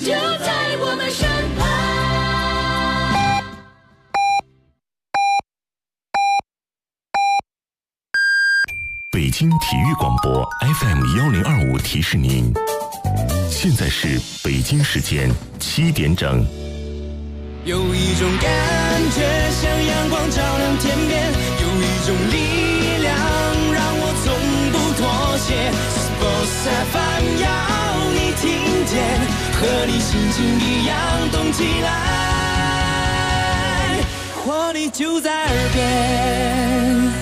就在我们身旁。 北京体育广播 FM1025提示您，现在是北京时间7点整。 有一种感觉像阳光照亮天边，有一种力量让我从不妥协。Sports FM 要你听见，和你心情一样动起来，活力就在耳边。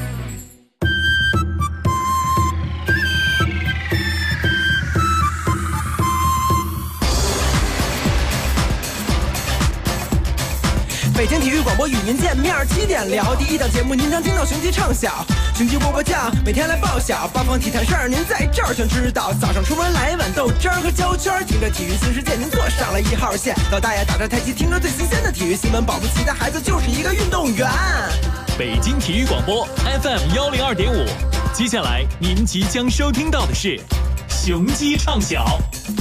北京体育广播与您见面，7点聊第一档节目，您将听到雄鸡唱晓，雄鸡波波酱，每天来报晓，八方体坛事儿您在这儿全知道。早上出门来碗豆汁儿和焦圈，听着体育新世界，您坐上了1号线。老大爷打着太极，听着最新鲜的体育新闻，保不齐的孩子就是一个运动员。 北京体育广播 FM102.5，接下来您即将收听到的是雄鸡唱晓。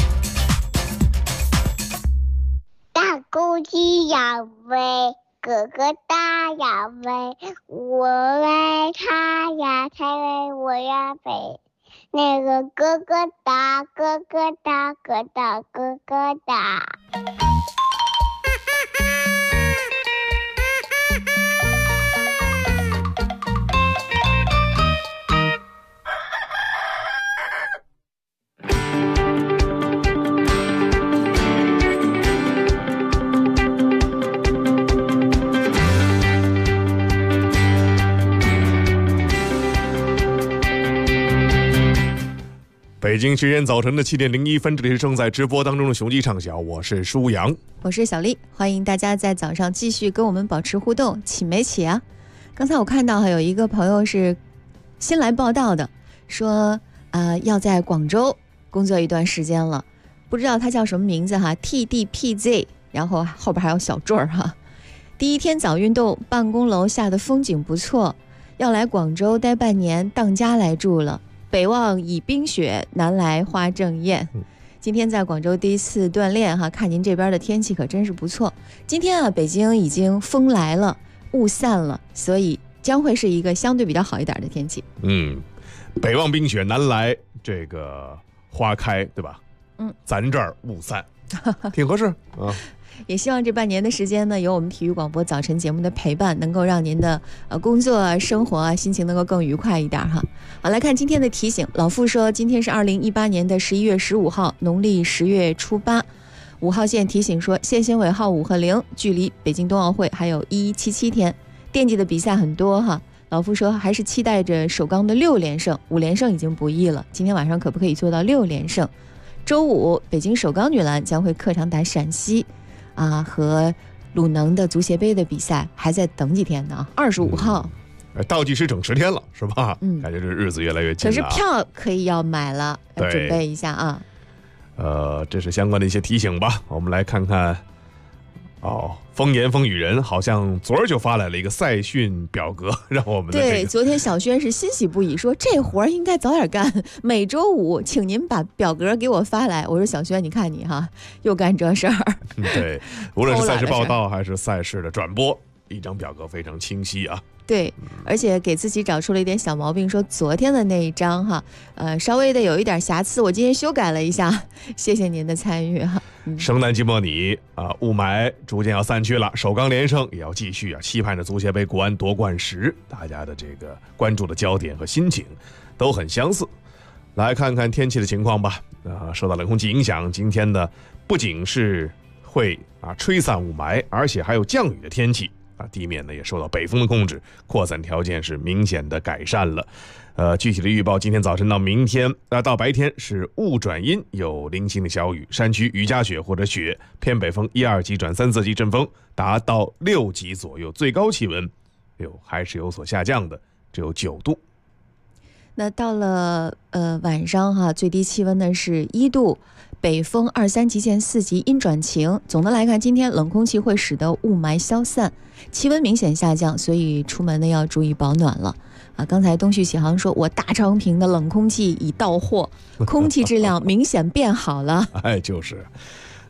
大公鸡要飞，哥哥大要飞，我为他呀，才为我呀飞。那个哥哥大，哥哥大，哥大哥哥大。 北京时间早晨的7点01分，这里是正在直播当中的雄鸡唱晓，我是舒阳， 我是小丽，欢迎大家在早上继续跟我们保持互动，起没起啊？刚才我看到有一个朋友是新来报道的，说要在广州工作一段时间了，不知道他叫什么名字哈 ，TDPZ， 然后后边还有小坠儿哈。第一天早运动，办公楼下的风景不错，要来广州待半年，当家来住了。北望已冰雪，南来花正艳。今天在广州第一次锻炼哈，看您这边的天气可真是不错。今天啊，北京已经风来了，雾散了，所以将会是一个相对比较好一点的天气。 北望冰雪，南来这个花开，对吧？咱这儿雾散，挺合适啊。 也希望这半年的时间呢，有我们体育广播早晨节目的陪伴，能够让您的工作啊、生活啊、心情能够更愉快一点哈。好，来看今天的提醒。老傅说，今天是2018年的11月15号，农历10月初8。5号线提醒说，线性尾号5和0，距离北京冬奥会还有1177天，惦记的比赛很多哈。老傅说，还是期待着首钢的6连胜，5连胜已经不易了，今天晚上可不可以做到6连胜？周五，北京首钢女篮将会客场打陕西。和鲁能的足协杯的比赛还在等几天呢，25号， 倒计时整10天了，是吧？感觉这日子越来越近了。 可是票可以要买了，要准备一下啊。 这是相关的一些提醒吧。我们来看看，风言风语人好像昨儿就发来了一个赛训表格，让我们的对，昨天小轩是欣喜不已，说这活儿应该早点干，每周五请您把表格给我发来。我说小轩，你看你哈，又干这事儿。 对，无论是赛事报道还是赛事的转播，一张表格非常清晰啊。 对，而且给自己找出了一点小毛病，说昨天的那一张哈，稍微的有一点瑕疵，我今天修改了一下，谢谢您的参与哈。 圣诞季末你雾霾逐渐要散去了，首钢连胜也要继续啊，期盼着足协杯国安夺冠时，大家的这个关注的焦点和心情都很相似。来看看天气的情况吧。受到冷空气影响，今天呢不仅是会吹散雾霾，而且还有降雨的天气。地面呢也受到北风的控制，扩散条件是明显的改善了。具体的预报，今天早晨到明天到白天是雾转阴，有零星的小雨，山区雨夹雪或者雪，偏北风1、2级转3、4级阵风，达到6级左右，最高气温还是有所下降的，只有9度。 那到了晚上哈，最低气温呢是1度，北风2、3级见4级，阴转晴。总的来看，今天冷空气会使得雾霾消散，气温明显下降，所以出门呢要注意保暖了。刚才东旭启航说，我大昌平的冷空气已到货，空气质量明显变好了。 就是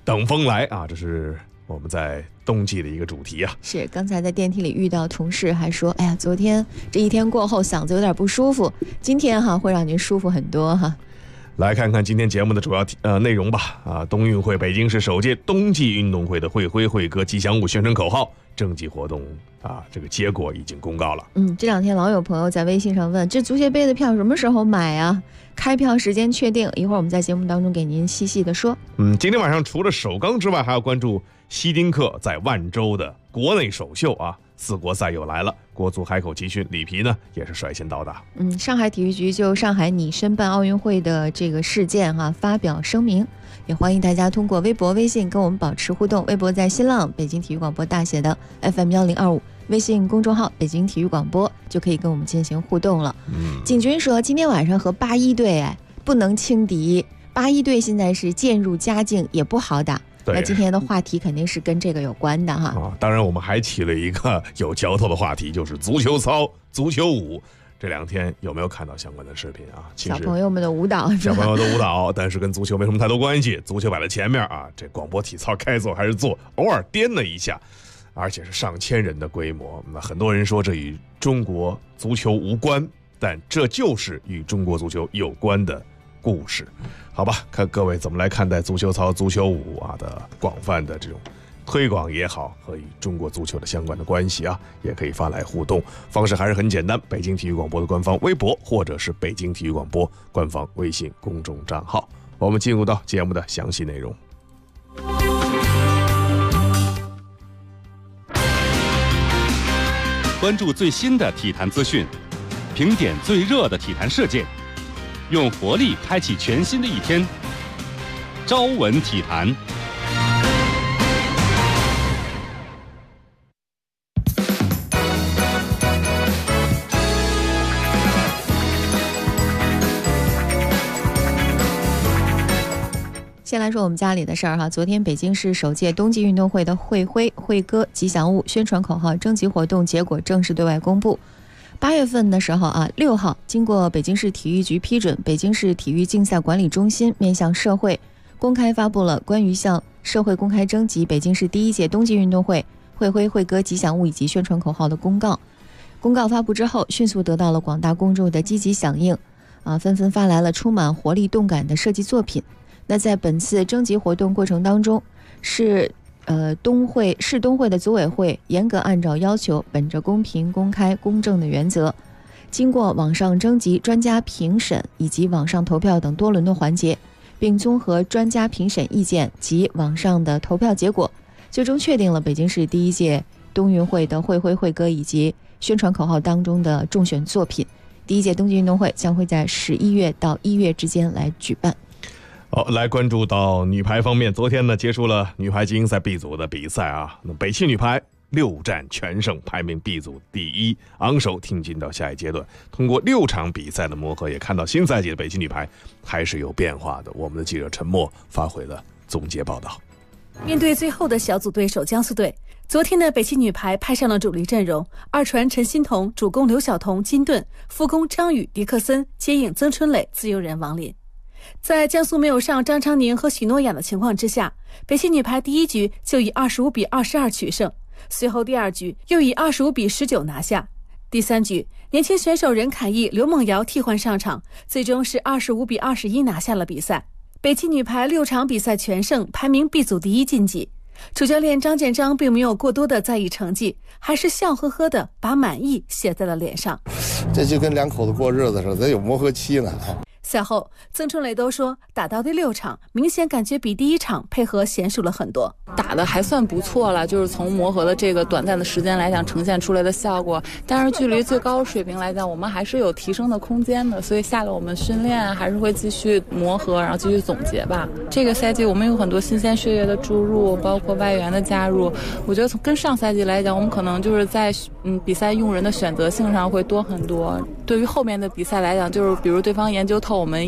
等风来啊，这是我们在冬季的一个主题啊。 是，刚才在电梯里遇到同事还说，哎呀，昨天这一天过后嗓子有点不舒服，今天会让您舒服很多哈。 来看看今天节目的主要内容吧。冬运会北京市首届冬季运动会的会徽会歌吉祥物宣传口号征集活动这个结果已经公告了。 这两天老有朋友在微信上问，这足协杯的票什么时候买啊？开票时间确定，一会儿我们在节目当中给您细细的说。 今天晚上除了首钢之外，还要关注希丁克在万州的国内首秀啊。4国赛又来了，国足海口集训，里皮呢也是率先到达。 上海体育局就上海拟申办奥运会的这个事件发表声明，也欢迎大家通过微博、微信跟我们保持互动。微博在新浪北京体育广播大写的 FM1025，微信公众号北京体育广播就可以跟我们进行互动了。景军说，今天晚上和81队不能轻敌，81队现在是渐入佳境，也不好打。那今天的话题肯定是跟这个有关的哈。 当然我们还起了一个有嚼头的话题，就是足球操、足球舞。这2天有没有看到相关的视频啊？其实小朋友们的舞蹈， 小朋友的舞蹈，但是跟足球没什么太多关系。足球摆在前面这广播体操该做还是做，偶尔颠了一下，而且是上千人的规模。那很多人说这与中国足球无关，但这就是与中国足球有关的故事。好吧，看各位怎么来看待足球操、足球舞的广泛的这种推广也好，和与中国足球的相关的关系也可以发来互动。方式还是很简单，北京体育广播的官方微博，或者是北京体育广播官方微信公众账号。我们进入到节目的详细内容。 关注最新的体坛资讯，评点最热的体坛事件，用活力开启全新的一天。朝闻体坛。 先来说我们家里的事儿昨天北京市首届冬季运动会的会徽、会歌、吉祥物宣传口号征集活动结果正式对外公布。8月份的时候6号，经过北京市体育局批准，北京市体育竞赛管理中心面向社会公开发布了关于向社会公开征集北京市第1届冬季运动会会徽、会歌、吉祥物以及宣传口号的公告。公告发布之后，迅速得到了广大公众的积极响应纷纷发来了充满活力动感的设计作品。那在本次征集活动过程当中，市冬会的组委会严格按照要求，本着公平、公开、公正的原则，经过网上征集、专家评审以及网上投票等多轮的环节，并综合专家评审意见及网上的投票结果，最终确定了北京市第1届冬运会的会徽、会歌以及宣传口号当中的中选作品。第1届冬季运动会将会在11月到1月之间来举办。 来关注到女排方面，昨天呢结束了女排精英赛 B 组的比赛那北汽女排6战全胜，排名 B 组第1，昂首挺进到下一阶段。通过6场比赛的磨合，也看到新赛季的北汽女排还是有变化的。我们的记者陈默发回了总结报道。 面对最后的小组对手江苏队，昨天的北汽女排派上了主力阵容，二传陈欣桐、主攻刘晓彤、金盾，副攻张宇、迪克森，接应曾春蕾、自由人王琳。在江苏没有上张昌宁和许诺亚的情况之下，北汽女排第1局就以25-22取胜，随后第2局又以25-19拿下。第3局，年轻选手任凯毅、刘梦瑶替换上场，最终是25-21拿下了比赛。北汽女排6场比赛全胜，排名 B 组第1晋级。主教练张建章并没有过多的在意成绩，还是笑呵呵的把满意写在了脸上。 这就跟2口子过日子似的，得有磨合期呢。 赛后，曾春蕾都说，打到第6场，明显感觉比第1场配合娴熟了很多， 打得还算不错了，就是从磨合的这个短暂的时间来讲，呈现出来的效果。但是距离最高水平来讲，我们还是有提升的空间的，所以下了我们训练还是会继续磨合，然后继续总结吧。这个赛季我们有很多新鲜血液的注入，包括外援的加入，我觉得跟上赛季来讲，我们可能就是在比赛用人的选择性上会多很多。对于后面的比赛来讲，就是比如对方研究透我们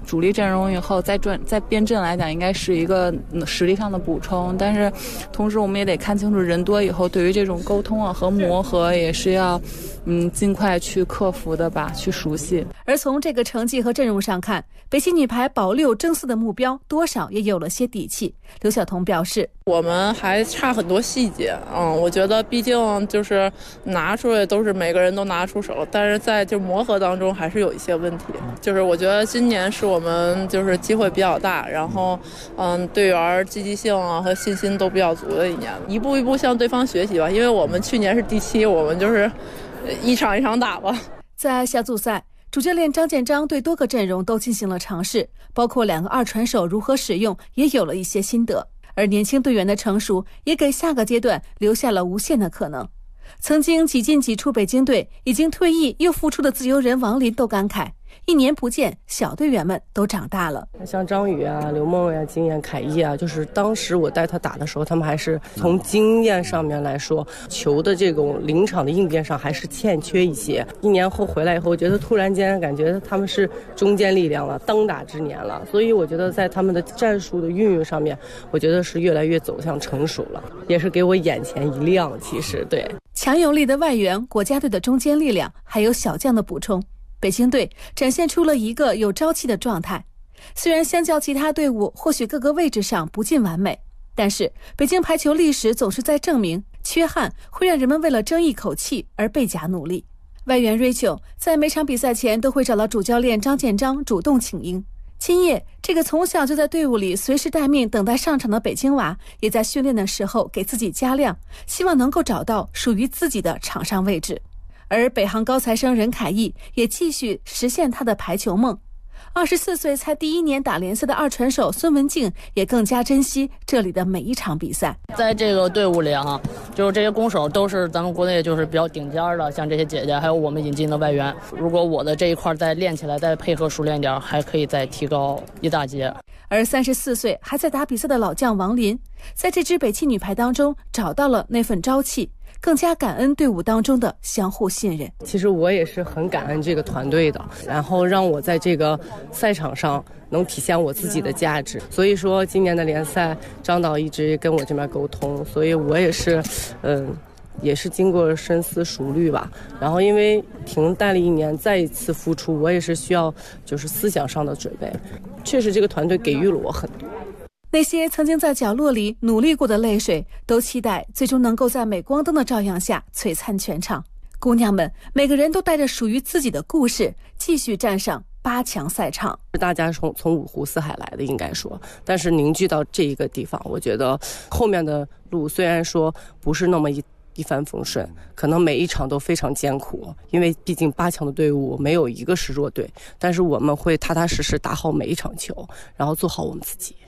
主力阵容以后，在变阵来讲，应该是一个实力上的补充。但是，同时我们也得看清楚，人多以后，对于这种沟通啊和磨合，也是要尽快去克服的吧，去熟悉。 而从这个成绩和阵容上看，北汽女排保6争4的目标多少也有了些底气。刘晓彤表示， 我们还差很多细节，我觉得毕竟就是拿出来都是每个人都拿出手，但是在就磨合当中还是有一些问题。就是我觉得今年是我们就是机会比较大，然后队员积极性啊和信心都比较足的一年，一步一步向对方学习吧。因为我们去年是第7，我们就是一场一场打吧。 在小组赛，主教练张建章对多个阵容都进行了尝试，包括2个2传手如何使用，也有了一些心得。而年轻队员的成熟，也给下个阶段留下了无限的可能。曾经几进几出北京队，已经退役又复出的自由人王林都感慨，1年不见，小队员们都长大了。 像张宇啊、刘梦呀、金燕、凯毅啊，就是当时我带他打的时候，他们还是从经验上面来说，球的这种临场的应变上还是欠缺一些。1年后回来以后，我觉得突然间感觉他们是中坚力量了，当打之年了。所以我觉得在他们的战术的运用上面，我觉得是越来越走向成熟了，也是给我眼前一亮。其实对强有力的外援、国家队的中坚力量，还有小将的补充，北京队展现出了一个有朝气的状态。虽然相较其他队伍，或许各个位置上不尽完美，但是北京排球历史总是在证明，缺憾会让人们为了争一口气而倍加努力。外援 Rachel 在每场比赛前都会找到主教练张建章主动请缨。金叶这个从小就在队伍里随时待命等待上场的北京娃，也在训练的时候给自己加量，希望能够找到属于自己的场上位置。而北航高材生任凯毅也继续实现他的排球梦。24岁才第1年打联赛的2传手孙文静也更加珍惜这里的每一场比赛。 在这个队伍里就是这些攻手都是咱们国内就是比较顶尖的，像这些姐姐还有我们引进的外援，如果我的这一块再练起来，再配合熟练一点，还可以再提高一大截。 而34岁还在打比赛的老将王林，在这支北汽女排当中找到了那份朝气，更加感恩队伍当中的相互信任。 其实我也是很感恩这个团队的，然后让我在这个赛场上能体现我自己的价值。所以说今年的联赛，张导一直跟我这边沟通，所以我也是也是经过深思熟虑吧。然后因为停带了1年，再一次复出，我也是需要就是思想上的准备。确实这个团队给予了我很多。 那些曾经在角落里努力过的泪水，都期待最终能够在镁光灯的照耀下璀璨全场。姑娘们每个人都带着属于自己的故事，继续站上8强赛场。 大家从五湖四海来的，应该说，但是凝聚到这一个地方，我觉得后面的路虽然说不是那么一帆风顺，可能每一场都非常艰苦，因为毕竟8强的队伍没有一个是弱队，但是我们会踏踏实实打好每一场球，然后做好我们自己。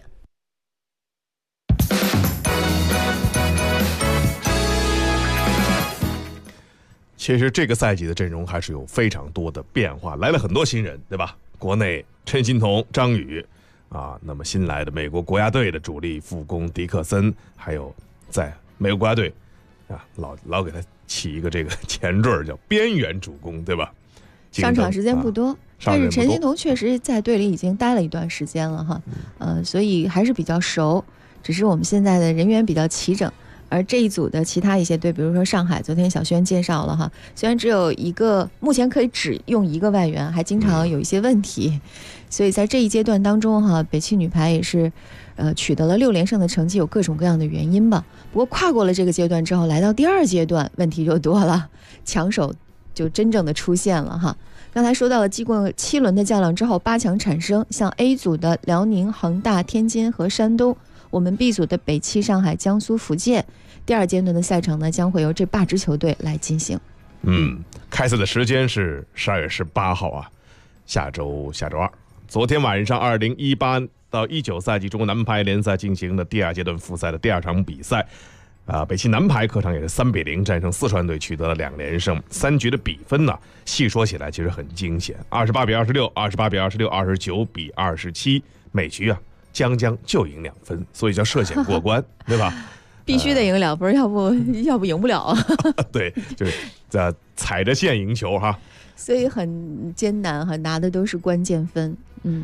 其实这个赛季的阵容还是有非常多的变化，来了很多新人，对吧？国内陈欣彤、张宇那么新来的美国国家队的主力副攻迪克森，还有在美国国家队老给他起一个这个前缀叫边缘主攻，对吧？ 上场时间不多，但是陈欣彤确实在队里已经待了一段时间了哈，所以还是比较熟，只是我们现在的人员比较齐整。而这一组的其他一些队，比如说上海，昨天小轩介绍了哈，虽然只有一个，目前可以只用一个外援，还经常有一些问题，所以在这一阶段当中哈，北汽女排也是取得了6连胜的成绩，有各种各样的原因吧。不过跨过了这个阶段之后，来到第2阶段，问题就多了，强手就真正的出现了哈。刚才说到了经过7轮的较量之后，8强产生，像 A 组的辽宁、恒大、天津和山东，我们 B 组的北汽、上海、江苏、福建。第2阶段的赛程呢，将会由这8支球队来进行。 开赛的时间是12月18号下周2。昨天晚上2018到19赛季中国男排联赛进行的第2阶段复赛的第2场比赛，北汽男排客场也是3-0战胜四川队，取得了2连胜。3局的比分呢，细说起来其实很惊险，28-26、28-26、29-27，每局将就赢2分，所以叫涉险过关，对吧？ 必须得赢2分，要不赢不了对，就是踩着线赢球哈， 所以很艰难哈，拿的都是关键分。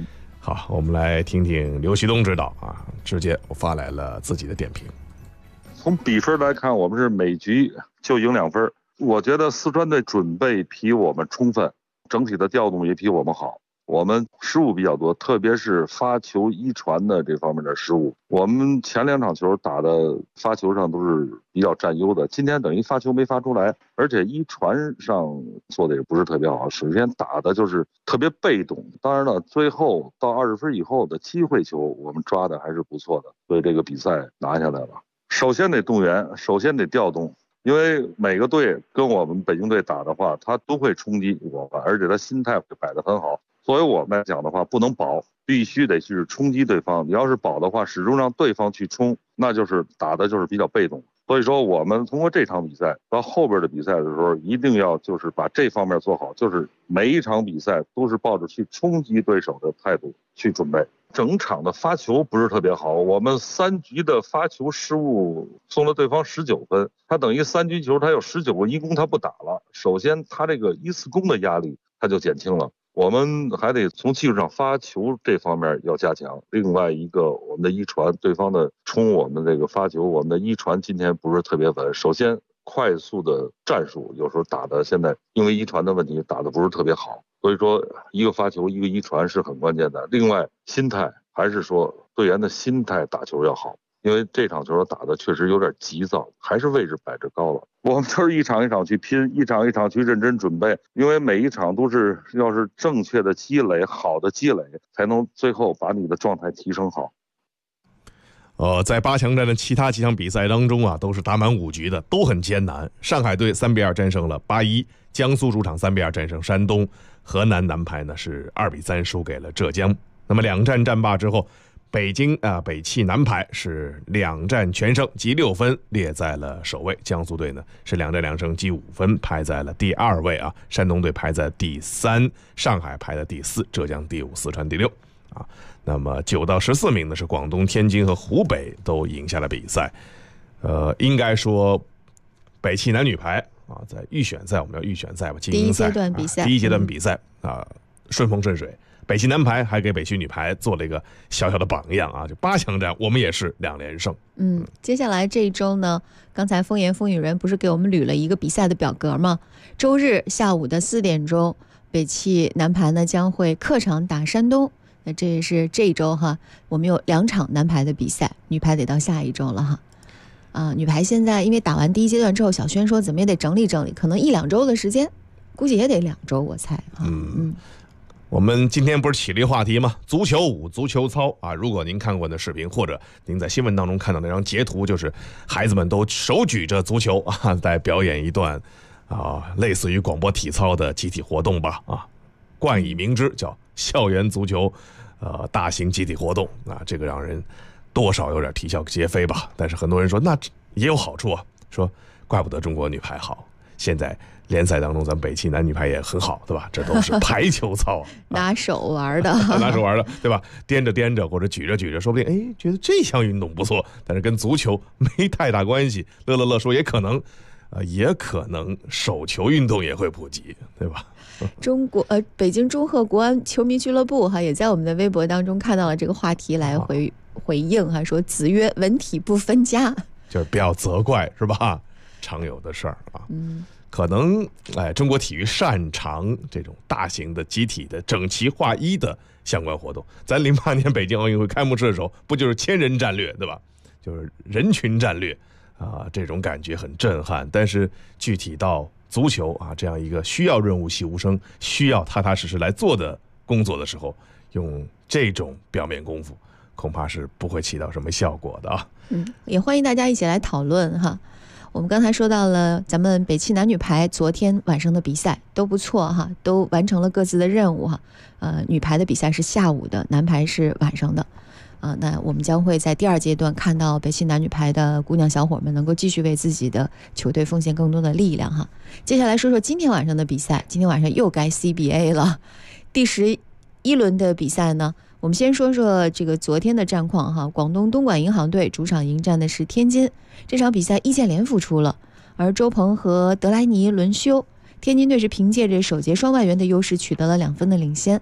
好，我们来听听刘旭东指导啊，直接发来了自己的点评。 从比分来看，我们是每局就赢2分。我觉得四川队准备比我们充分，整体的调动也比我们好。我们失误比较多，特别是发球一传的这方面的失误。我们前2场球打的发球上都是比较占优的，今天等于发球没发出来，而且一传上做的也不是特别好。首先打的就是特别被动，当然了，最后到20分以后的机会球我们抓的还是不错的，所以这个比赛拿下来了。首先得动员，首先得调动。因为每个队跟我们北京队打的话，他都会冲击我们，而且他心态会摆得很好。作为我们来讲的话，不能保，必须得去冲击对方。你要是保的话，始终让对方去冲，那就是打的就是比较被动。所以说，我们通过这场比赛到后边的比赛的时候，一定要就是把这方面做好，就是每一场比赛都是抱着去冲击对手的态度去准备。整场的发球不是特别好，我们3局的发球失误送了对方19分，他等于3局球他有19个一攻他不打了。首先他这个一次攻的压力他就减轻了，我们还得从技术上发球这方面要加强。另外一个，我们的一传对方的冲我们这个发球，我们的一传今天不是特别稳。首先快速的战术有时候打的现在因为一传的问题打的不是特别好，所以说一个发球一个一传是很关键的。另外心态还是说队员的心态打球要好，因为这场球打的确实有点急躁，还是位置摆着高了。我们就是一场一场去拼，一场一场去认真准备，因为每一场都是要是正确的积累，好的积累，才能最后把你的状态提升好。 在8强战的其他几场比赛当中啊，都是打满5局的，都很艰难。上海队3-2战胜了81，江苏主场3-2战胜山东，河南男排呢是2-3输给了浙江。那么2战战罢之后，北汽男排是2战全胜，积6分，列在了首位。江苏队呢是2战2胜，积5分，排在了第2位啊。山东队排在第3，上海排在第4，浙江第5，四川第6啊。那么9到14名呢是广东、天津和湖北都赢下了比赛。应该说北汽男女排啊，在预选赛，我们叫预选赛吧，精英赛，第一阶段比赛啊，顺风顺水。北汽男排还给北汽女排做了一个小小的榜样啊，就8强战我们也是2连胜。 接下来这一周呢，刚才风言风语人不是给我们捋了一个比赛的表格吗？周日下午的4点钟，北汽男排呢将会客场打山东。那这也是这一周哈，我们有2场男排的比赛，女排得到下一周了哈。女排现在因为打完第一阶段之后，小轩说怎么也得整理整理，可能1-2周的时间，估计也得2周，我猜哈。 我们今天不是起了一个话题吗？足球舞、足球操啊！如果您看过那视频，或者您在新闻当中看到那张截图，就是孩子们都手举着足球啊，在表演一段类似于广播体操的集体活动吧啊，冠以名之叫校园足球大型集体活动啊，这个让人多少有点啼笑皆非吧。但是很多人说那也有好处啊，说怪不得中国女排好，现在联赛当中咱北汽男女排也很好，对吧？这都是排球操拿手玩的拿手玩的，对吧？掂着掂着或者举着举着，说不定觉得这项运动不错，但是跟足球没太大关系。乐说也可能手球运动也会普及，对吧？ 北京中赫国安球迷俱乐部也在我们的微博当中看到了这个话题来回应说子曰文体不分家， 就是不要责怪，是吧？常有的事儿啊。可能中国体育擅长这种大型的集体的整齐划一的相关活动。咱08年北京奥运会开幕式的时候，不就是千人战略，对吧？就是人群战略啊，这种感觉很震撼。但是具体到足球啊这样一个需要润物细无声、需要踏踏实实来做的工作的时候，用这种表面功夫，恐怕是不会起到什么效果的啊。 也欢迎大家一起来讨论哈。我们刚才说到了咱们北汽男女排昨天晚上的比赛都不错哈，都完成了各自的任务哈。女排的比赛是下午的，男排是晚上的。那我们将会在第2阶段看到北汽男女排的姑娘小伙们能够继续为自己的球队奉献更多的力量哈。接下来说说今天晚上的比赛，今天晚上又该 CBA 了。第11轮的比赛呢，我们先说说这个昨天的战况哈。广东东莞银行队主场迎战的是天津，这场比赛易建联复出了，而周鹏和德莱尼轮休，天津队是凭借着首节双外援的优势取得了2分的领先。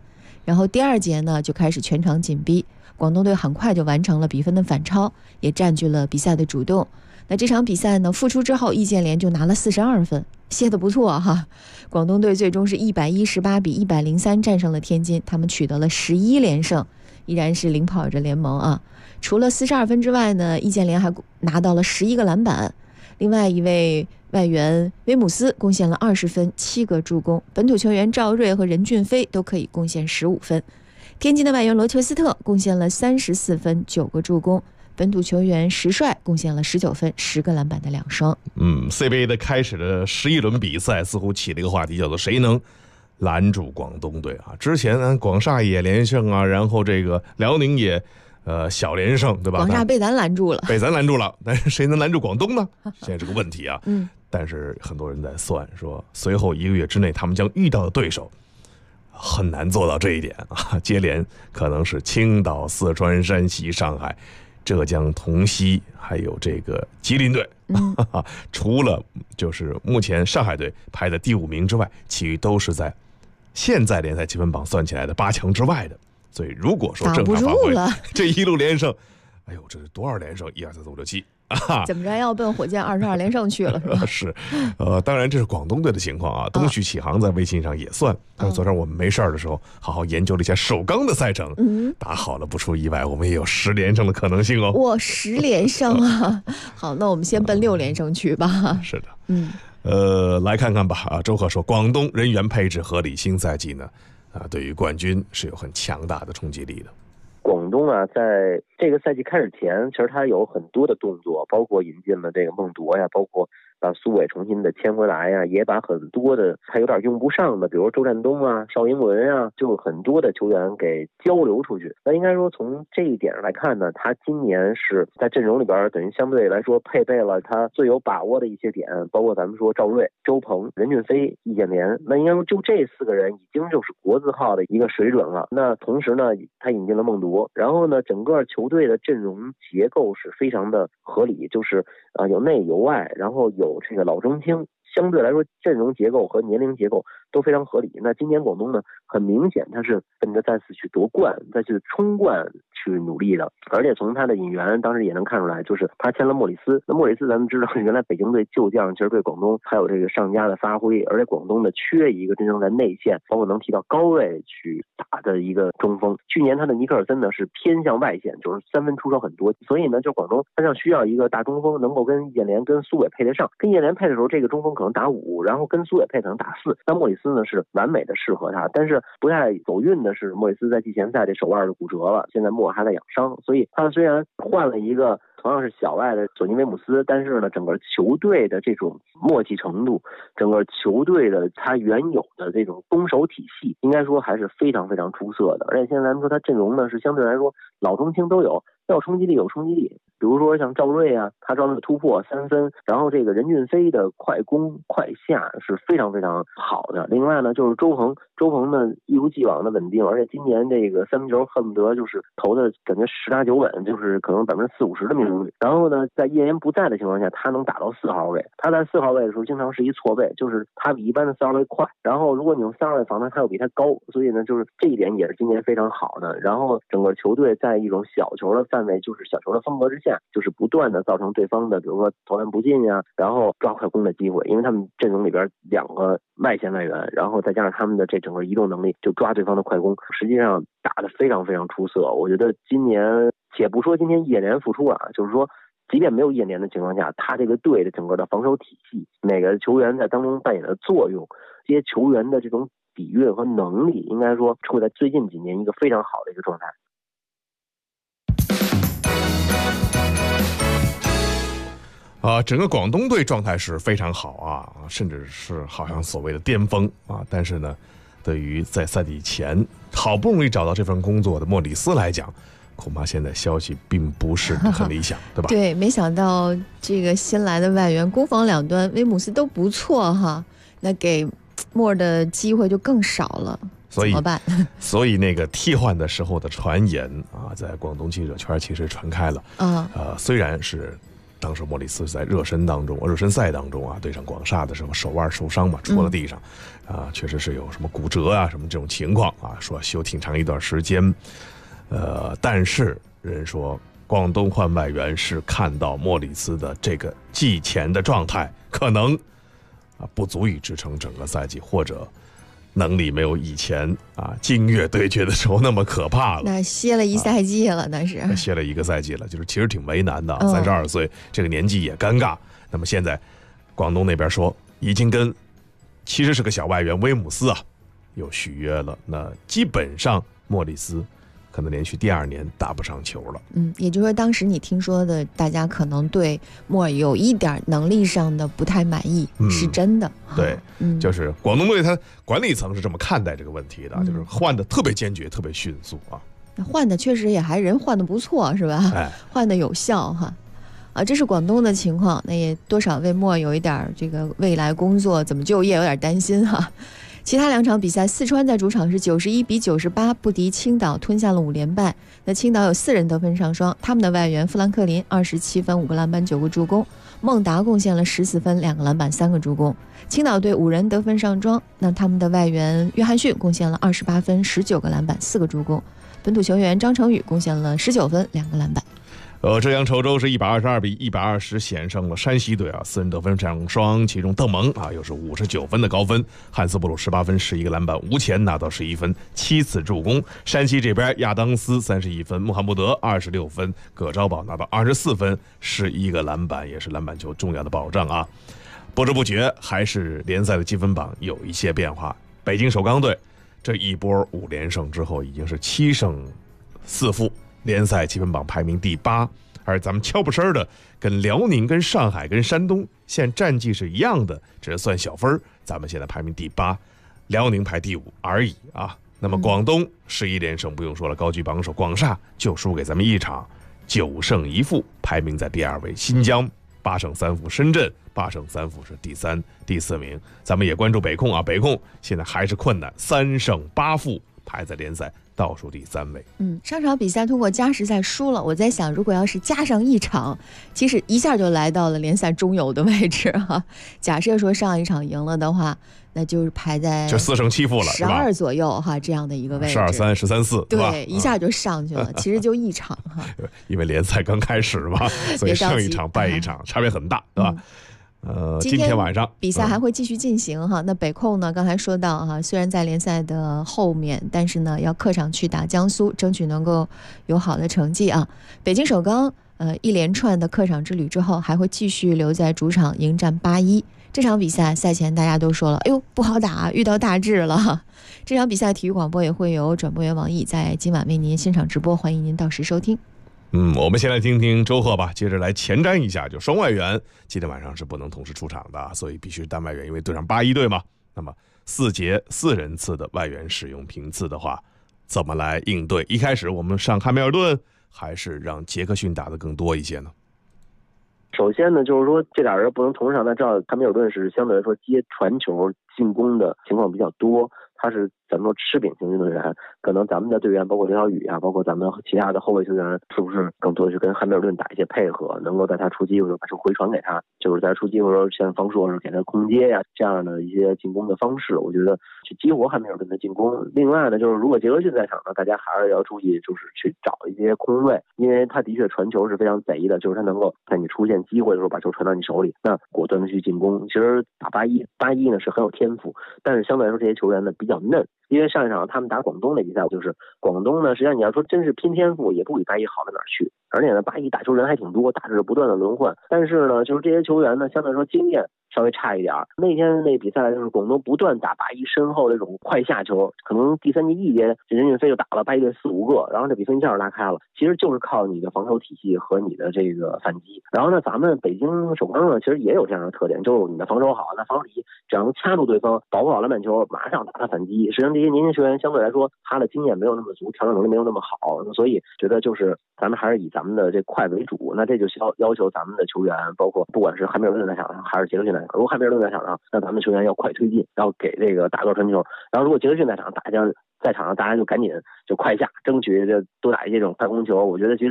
然后第2节呢就开始全场紧逼，广东队很快就完成了比分的反超，也占据了比赛的主动。那这场比赛呢复出之后，易建联就拿了42分，歇得不错哈。广东队最终是118比103战胜了天津，他们取得了11连胜，依然是领跑着联盟啊。除了42分之外呢，易建联还拿到了11个篮板，另外一位外援威姆斯贡献了20分7个助攻，本土球员赵睿和任骏飞都可以贡献15分。天津的外援罗切斯特贡献了34分9个助攻，本土球员石帅贡献了19分10个篮板的2双。 CBA 的开始的11轮比赛似乎起了一个话题，叫做谁能拦住广东队啊？之前广厦也连胜啊，然后这个辽宁也小连胜，对吧？ 广厦被咱拦住了， 但是谁能拦住广东呢？现在这个问题啊。但是很多人在算说，随后1个月之内他们将遇到的对手很难做到这一点啊。接连可能是青岛、四川、山西、上海、浙江、同曦，还有这个吉林队。除了就是目前上海队排在第5名之外，其余都是在现在联赛积分榜算起来的8强之外的。所以如果说正常发挥，这一路连胜，哎呦，这是多少连胜？1、2、3、4、5、6、7， 怎么着要奔火箭22连胜去了是吧？ 是，当然这是广东队的情况啊。东旭启航在微信上也算，但是昨天我们没事的时候，好好研究了一下首钢的赛程，打好了，不出意外，我们也有10连胜的可能性哦。 哇，10连胜啊！好，那我们先奔6连胜去吧。 是的，来看看吧。周贺说，广东人员配置合理，新赛季呢，对于冠军是有很强大的冲击力的。 广东啊，在这个赛季开始前，其实他有很多的动作，包括引进了这个孟铎呀，包括把苏伟重新的签回来呀，也把很多的他有点用不上的，比如周占东啊、邵英文啊，就很多的球员给交流出去。那应该说从这一点上来看呢，他今年是在阵容里边等于相对来说配备了他最有把握的一些点，包括咱们说赵睿、周鹏、任骏飞、易建联。那应该说就这4个人已经就是国字号的一个水准了。那同时呢，他引进了孟铎，然后呢，整个球队的阵容结构是非常的合理，就是有内有外，然后有这个老中青，相对来说阵容结构和年龄结构都非常合理。那今年广东呢，很明显他是奔着再次去夺冠、再去冲冠去努力的。而且从他的引援当时也能看出来，就是他签了莫里斯。那莫里斯咱们知道，原来北京队旧将其实对广东还有这个上佳的发挥，而且广东的缺一个真正在内线，包括能提到高位去打的一个中锋。去年他的尼克尔森呢是偏向外线，就是3分出手很多，所以呢，就广东他像需要一个大中锋能够跟易建联、跟苏伟配得上。跟易建联配的时候，这个中锋可能打5，然后跟苏伟配可能打4。那莫里斯呢是完美的适合他，但是不太走运的是莫里斯在季前赛这手腕就骨折了，现在莫还在养伤，所以他虽然换了一个同样是小外的索尼维姆斯，但是呢，整个球队的这种默契程度，整个球队的他原有的这种攻守体系，应该说还是非常非常出色的。而且现在咱们说他阵容呢是相对来说老中青都有，要冲击力有冲击力。比如说像赵睿啊，他招的突破3分，然后这个任骏飞的快攻快下是非常非常好的。另外呢，就是周鹏呢一如既往的稳定，而且今年这个3分球恨不得就是投的感觉10打9稳，就是可能40-50%的命中率。然后呢，在易建联不在的情况下，他能打到4号位。他在4号位的时候经常是一错位，就是他比一般的4号位快。然后如果你用3号位防他又比他高，所以呢，就是这一点也是今年非常好的。然后整个球队在一种小球的范围，就是小球的风格之下，就是不断的造成对方的比如说投篮不进呀，然后抓快攻的机会。因为他们阵容里边2个外线外援，然后再加上他们的这整个移动能力，就抓对方的快攻，实际上打得非常非常出色。我觉得今年，且不说今天易建联复出了，就是说即便没有易建联的情况下，他这个队的整个的防守体系，每个球员在当中扮演的作用，这些球员的这种底蕴和能力，应该说处在最近几年一个非常好的一个状态。 整个广东队状态是非常好啊，甚至是好像所谓的巅峰啊。但是呢，对于在赛季前好不容易找到这份工作的莫里斯来讲，恐怕现在消息并不是很理想，对吧？ 对，没想到这个新来的外援攻防两端威姆斯都不错哈，那给莫尔的机会就更少了。怎么办？ 所以那个替换的时候的传言啊，在广东记者圈其实传开了。虽然是当时莫里斯在热身赛当中啊，对上广厦的时候手腕受伤嘛，戳了地上，确实是有什么骨折啊什么这种情况啊，说休挺长一段时间。但是人说广东换外援是看到莫里斯的这个季前的状态可能不足以支撑整个赛季，或者能力没有以前劲乐对决的时候那么可怕了。 那歇了一赛季了，那是歇了一个赛季了，就是其实挺为难的。32岁这个年纪也尴尬。那么现在广东那边说已经跟其实是个小外援威姆斯又续约了，那基本上莫里斯可能连续第2年打不上球了。 也就是说当时你听说的大家可能对莫尔有一点能力上的不太满意，是真的。 对，就是广东队他管理层是这么看待这个问题的，就是换的特别坚决特别迅速换的确实也还人换的不错是吧？换的有效这是广东的情况，那也多少为莫有一点这个未来工作怎么就业有点担心其他2场比赛，四川在主场是91-98不敌青岛，吞下了5连败。那青岛有4人得分上双，他们的外援富兰克林27分5个篮板9个助攻，孟达贡献了14分2个篮板3个助攻。青岛队5人得分上双，那他们的外援约翰逊贡献了28分19个篮板4个助攻，本土球员张成宇贡献了19分2个篮板。 浙江稠州是122-120险胜了山西队4人得分上双，其中邓蒙又是59分的高分，汉斯布鲁18分11个篮板，吴前拿到11分7次助攻。山西这边亚当斯31分，穆罕默德26分，葛昭宝拿到24分11个篮板，也是篮板球重要的保障不知不觉还是联赛的积分榜有一些变化，北京首钢队这一波5连胜之后已经是7胜4负，联赛积分榜排名第8，而咱们悄不声的跟辽宁、跟上海、跟山东现战绩是一样的，只是算小分，咱们现在排名第8，辽宁排第5而已那么广东11连胜不用说了，高居榜首，广厦就输给咱们1场，9胜1负，排名在第2位。新疆8胜3负，深圳8胜3负是第3、第4名。咱们也关注北控北控现在还是困难，3胜8负，排在联赛倒数第3位。 上场比赛通过加时赛输了，我在想如果要是加上1场，其实一下就来到了联赛中游的位置假设说上一场赢了的话，那就是排在就4胜7负了 ，12左右这样的一个位置 ，12-3、13-4， 对，一下就上去了。其实就1场因为联赛刚开始嘛，所以胜1场败1场，差别很大，对吧？今天晚上比赛还会继续进行那北控呢，刚才说到虽然在联赛的后面，但是呢要客场去打江苏，争取能够有好的成绩北京首钢一连串的客场之旅之后，还会继续留在主场迎战81。这场比赛赛前大家都说了，哎呦不好打，遇到大志了。这场比赛体育广播也会有转播员王毅在今晚为您现场直播，欢迎您到时收听。 我们先来听听周贺吧，接着来前瞻一下，就双外援今天晚上是不能同时出场的，所以必须是单外援，因为对上81队嘛。那么4节4人次的外援使用频次的话，怎么来应对？一开始我们上汉密尔顿，还是让杰克逊打得更多一些呢？ 首先呢，就是说这俩人不能同时上，但知道汉密尔顿是相对来说接传球进攻的情况比较多，他是咱们说吃饼型运动员，可能咱们的队员包括刘晓宇包括咱们其他的后卫球员，是不是更多的是跟汉密尔顿打一些配合，能够在他出击的时候把球回传给他，就是在出击的时候像方硕是给他空接这样的一些进攻的方式，我觉得去激活汉密尔顿的进攻。另外呢，就是如果杰克逊在场呢，大家还是要注意，就是去找一些空位，因为他的确传球是非常贼的，就是他能够在你出现机会的时候把球传到你手里，那果断的去进攻。其实打81呢是很有天赋，但是相对来说这些球员呢比较嫩。因为上一场他们打广东的比赛，就是广东呢，实际上你要说真是拼天赋，也不比81好到哪儿去。而且呢，81打球人还挺多，打是不断的轮换。但是呢，就是这些球员呢，相对来说经验稍微差一点。那天那比赛就是广东不断打81身后这种快下球，可能第3节1节任骏飞就打了81队4-5个，然后这比分一下拉开了。其实就是靠你的防守体系和你的这个反击。然后呢，咱们北京首钢呢，其实也有这样的特点，就是你的防守好，那防守体系只要能掐住对方，保护好篮板球，马上打他反击。实际上这些年轻球员相对来说，他的经验没有那么足，调整能力没有那么好，所以觉得就是咱们还是以咱们的这快为主。那这就要求咱们的球员，包括不管是汉密尔顿在场上还是杰克逊在场，如果汉密尔顿在场上，那咱们球员要快推进，要给这个大个传球。然后如果杰克逊在场，在场上大家就赶紧就快下，争取就多打一些这种快攻球。我觉得其实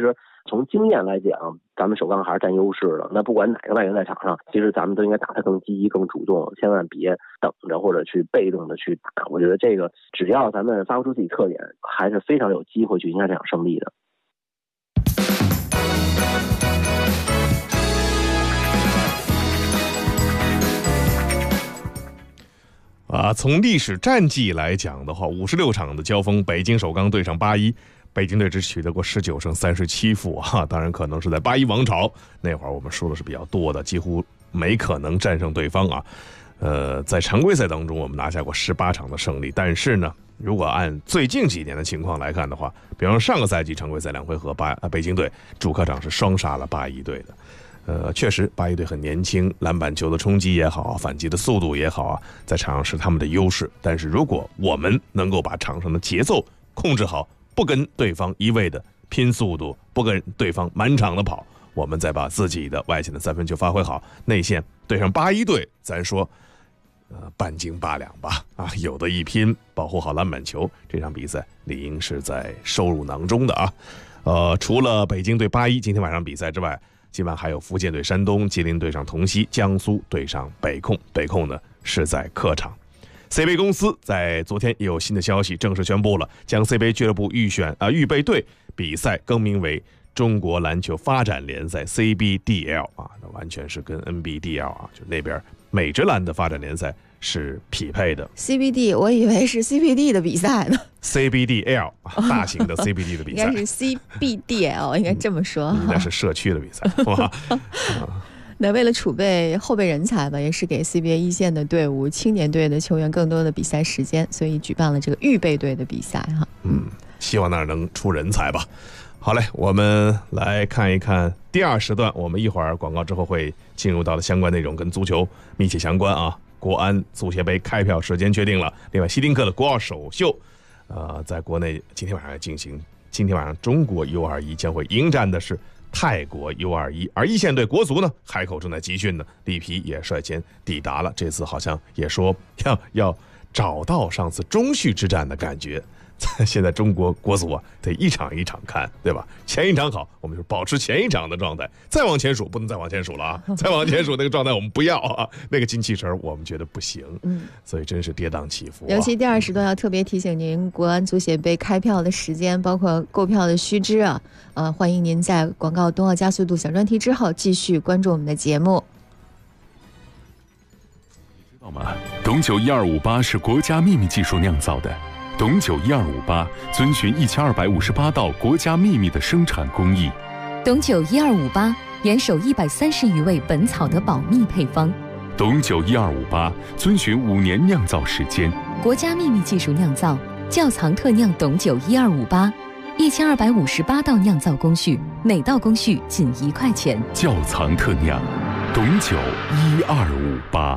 从经验来讲，咱们首钢还是占优势的。那不管哪个外援在场上，其实咱们都应该打得更积极、更主动，千万别等着或者去被动的去打。我觉得这个只要咱们发挥出自己特点，还是非常有机会去赢下这场胜利的。 从历史战绩来讲的话，56场的交锋，北京首钢对上81，北京队只取得过19胜37负啊。当然可能是在81王朝那会儿我们输的是比较多的，几乎没可能战胜对方啊。在常规赛当中我们拿下过18场的胜利，但是呢，如果按最近几年的情况来看的话，比方说上个赛季常规赛2回合，北京队主客场是双杀了81队的。确实81队很年轻，篮板球的冲击也好，反击的速度也好啊，在场上是他们的优势。但是如果我们能够把场上的节奏控制好，不跟对方一味的拼速度，不跟对方满场的跑，我们再把自己的外线的三分球发挥好，内线对上81队，咱说半斤八两吧啊，有的一拼，保护好篮板球，这场比赛理应是在收入囊中的啊。除了北京对81今天晚上比赛之外，今晚还有福建对山东，吉林对上同曦，江苏对上北控。北控呢是在客场。CBA 公司在昨天也有新的消息，正式宣布了，将 CBA 俱乐部预备队比赛更名为中国篮球发展联赛 CBDL 啊，那完全是跟 NBDL 啊，就那边美职篮的发展联赛是匹配的。 CBD 我以为是 CBD 的比赛呢。 CBDL 大型的 CBD 的比赛应该是 CBDL 应该这么说， 应该是社区的比赛哇。 那为了储备后备人才吧，也是给 CBA 一线的队伍、青年队的球员更多的比赛时间，所以举办了这个预备队的比赛哈。 希望那儿能出人才吧。好嘞，我们来看一看第二时段，我们一会儿广告之后会进入到的相关内容，跟足球密切相关啊。国安足协杯开票时间确定了，另外希丁克的国奥首秀在国内今天晚上进行。今天晚上中国 U21 将会迎战的是泰国 U21， 而一线队国足呢，海口正在集训呢，里皮也率先抵达了，这次好像也说要找到上次中叙之战的感觉。现在中国国足啊，得一场一场看，对吧？前一场好，我们就保持前一场的状态，再往前数不能再往前数了啊！再往前数那个状态我们不要啊，那个精气神我们觉得不行。所以真是跌宕起伏。 尤其第二时段要特别提醒您，国安足协杯开票的时间，包括购票的须知啊，欢迎您在广告冬奥加速度小专题之后继续关注我们的节目。 知道吗？董酒1258是国家秘密技术酿造的。董酒1258遵循1258道国家秘密的生产工艺。 董酒1258严守130余味本草的保密配方。 董酒1258遵循5年酿造时间， 国家秘密技术酿造，窖藏特酿董酒1258，1258道酿造工序，每道工序仅1块钱。 窖藏特酿，董酒1258。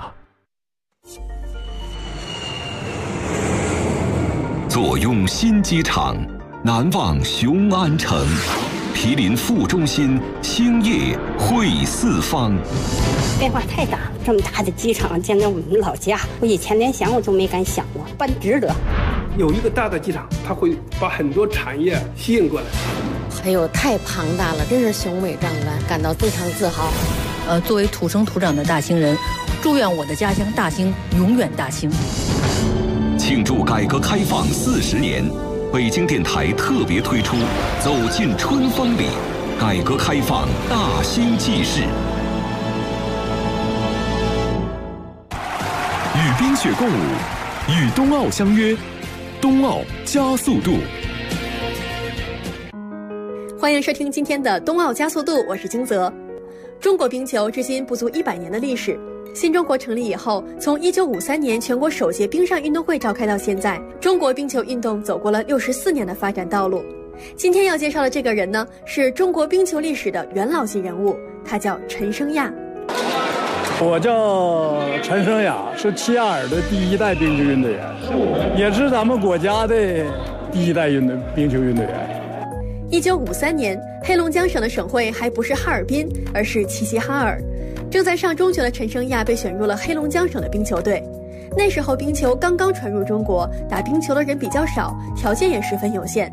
坐拥新机场，难忘雄安城，毗邻副中心，兴业汇四方。 变化太大，这么大的机场建在我们老家，我以前连想我都没敢想过，办值得。 有一个大的机场，它会把很多产业吸引过来。 哎呦，太庞大了，真是雄伟壮观，感到非常自豪。 作为土生土长的大兴人，祝愿我的家乡大兴永远大兴。 庆祝改革开放40年，北京电台特别推出《走进春风里》，改革开放大兴纪事。 与冰雪共舞，与冬奥相约，冬奥加速度。 欢迎收听今天的冬奥加速度，我是金泽。中国冰球至今不足100年的历史。新中国成立以后，从1953年全国首届冰上运动会召开到现在，中国冰球运动走过了64年的发展道路。今天要介绍的这个人呢，是中国冰球历史的元老级人物，他叫陈升亚。 我叫陈升亚，是齐亚尔的第1代冰球运动员，也是咱们国家的第1代冰球运动员。 1953年，黑龙江省的省会还不是哈尔滨，而是齐齐哈尔。正在上中学的陈升亚被选入了黑龙江省的冰球队。那时候冰球刚刚传入中国，打冰球的人比较少，条件也十分有限。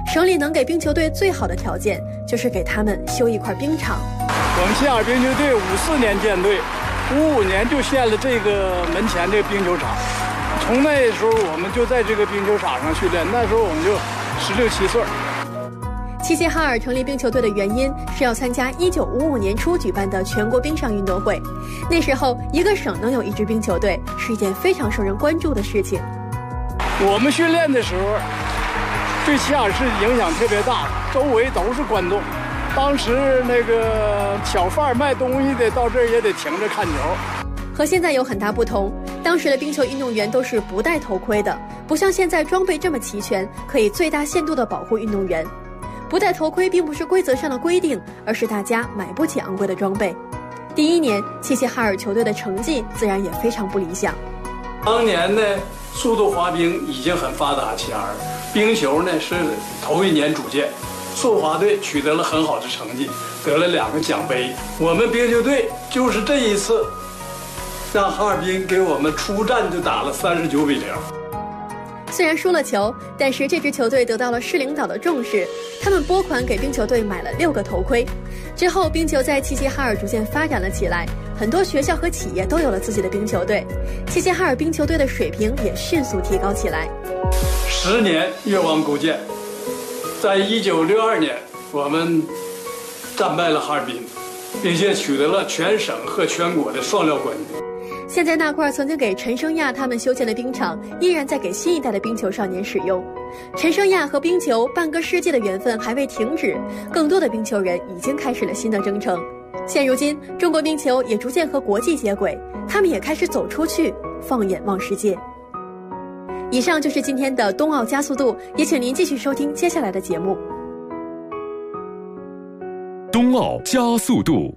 省里能给冰球队最好的条件就是给他们修一块冰场。 我们齐尔冰球队54年建队，55年就建了这个门前这个冰球场。从那时候我们就在这个冰球场上训练，那时候我们就16、17岁。 齐齐哈尔成立冰球队的原因是要参加1955年初举办的全国冰上运动会。那时候一个省能有一支冰球队是一件非常受人关注的事情。 我们训练的时候对齐尔市影响特别大，周围都是观众。当时那个小贩卖东西的到这儿也得停着看球。 和现在有很大不同，当时的冰球运动员都是不戴头盔的，不像现在装备这么齐全，可以最大限度地保护运动员。不戴头盔并不是规则上的规定，而是大家买不起昂贵的装备。第一年，齐齐哈尔球队的成绩自然也非常不理想。 当年呢，速度滑冰已经很发达，齐尔冰球呢是头一年组建，速滑队取得了很好的成绩，得了2个奖杯。我们冰球队就是这一次，让哈尔滨给我们出战就打了39比0。 虽然输了球，但是这支球队得到了市领导的重视，他们拨款给冰球队买了6个头盔。之后，冰球在齐齐哈尔逐渐发展了起来，很多学校和企业都有了自己的冰球队，齐齐哈尔冰球队的水平也迅速提高起来。 10年越王构建，在1962年，我们战败了哈尔滨，并且取得了全省和全国的双料冠军。 现在那块曾经给陈生亚他们修建的冰场，依然在给新一代的冰球少年使用。陈生亚和冰球半个世纪的缘分还未停止，更多的冰球人已经开始了新的征程。现如今，中国冰球也逐渐和国际接轨，他们也开始走出去，放眼望世界。以上就是今天的冬奥加速度，也请您继续收听接下来的节目。 冬奥加速度。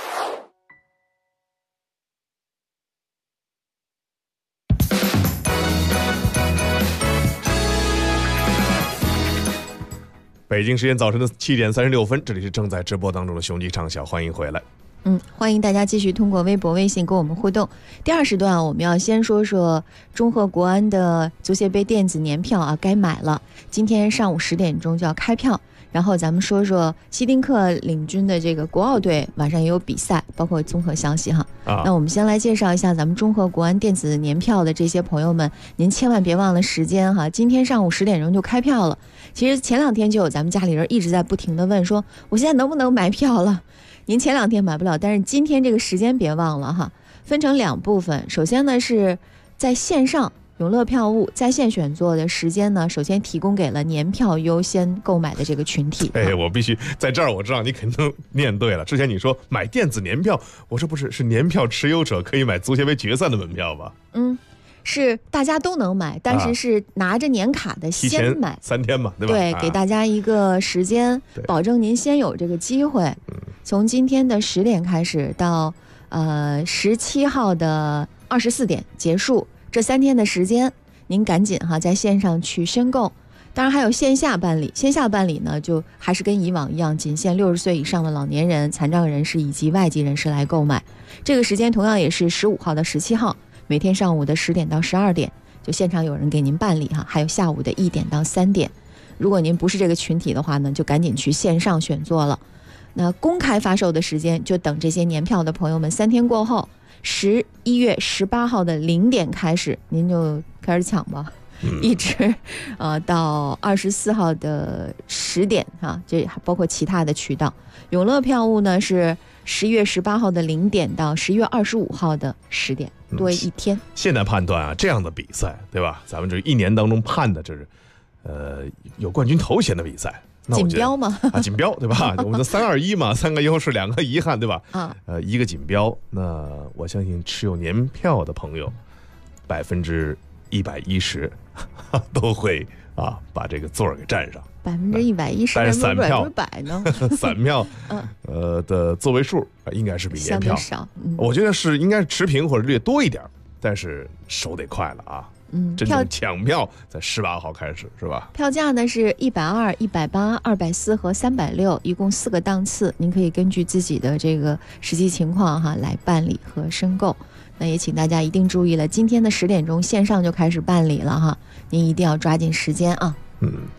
北京时间早晨的7点36分，这里是正在直播当中的雄鸡畅晓，欢迎回来。 欢迎大家继续通过微博、微信跟我们互动。第2时段我们要先说说中赫国安的足协杯电子年票啊，该买了。今天上午10点钟就要开票。然后咱们说说希丁克领军的这个国奥队晚上也有比赛，包括综合消息哈。那我们先来介绍一下咱们中赫国安电子年票的这些朋友们，您千万别忘了时间哈，今天上午10点钟就开票了。其实前2天就有咱们家里人一直在不停的问说，我现在能不能买票了？您前2天买不了，但是今天这个时间别忘了哈。分成2部分，首先呢是在线上永乐票务在线选座的时间呢，首先提供给了年票优先购买的这个群体。 我必须在这儿，我知道你肯定念对了。之前你说买电子年票，我说不是，是年票持有者可以买足协杯决赛的门票吧？ 是大家都能买，但是是拿着年卡的先买 3天嘛，对吧？ 对，给大家一个时间，保证您先有这个机会。从今天的10点开始到17号的24点结束，这3天的时间，您赶紧哈在线上去申购。当然还有线下办理，线下办理呢就还是跟以往一样，仅限60岁以上的老年人、残障人士以及外籍人士来购买。这个时间同样也是15号到17号，每天上午的10点到12点，就现场有人给您办理哈。还有下午的1点到3点，如果您不是这个群体的话呢，就赶紧去线上选座了。那公开发售的时间就等这些年票的朋友们3天过后，11月18号的0点开始，您就开始抢吧。一直到24号的10点哈，这包括其他的渠道。永乐票务呢是11月18号的0点到11月25号的10点，多一天。 现在判断啊，这样的比赛，对吧？咱们这1年当中判的这是有冠军头衔的比赛。 锦标吗？ 锦标对吧？我们的3-2-1嘛，3个优势2个遗憾，对吧？1个锦标，那我相信持有年票的朋友110%都会把这个座儿给占上。 110%， 但是散票 100呢？ 散票的座位数应该是比年票少。 我觉得是应该是持平或者略多一点，但是手得快了啊。真正抢票在18号开始是吧？ 票价呢是120、180、240和360，一共4个档次，您可以根据自己的这个实际情况哈来办理和申购。那也请大家一定注意了，今天的10点钟线上就开始办理了哈，您一定要抓紧时间啊。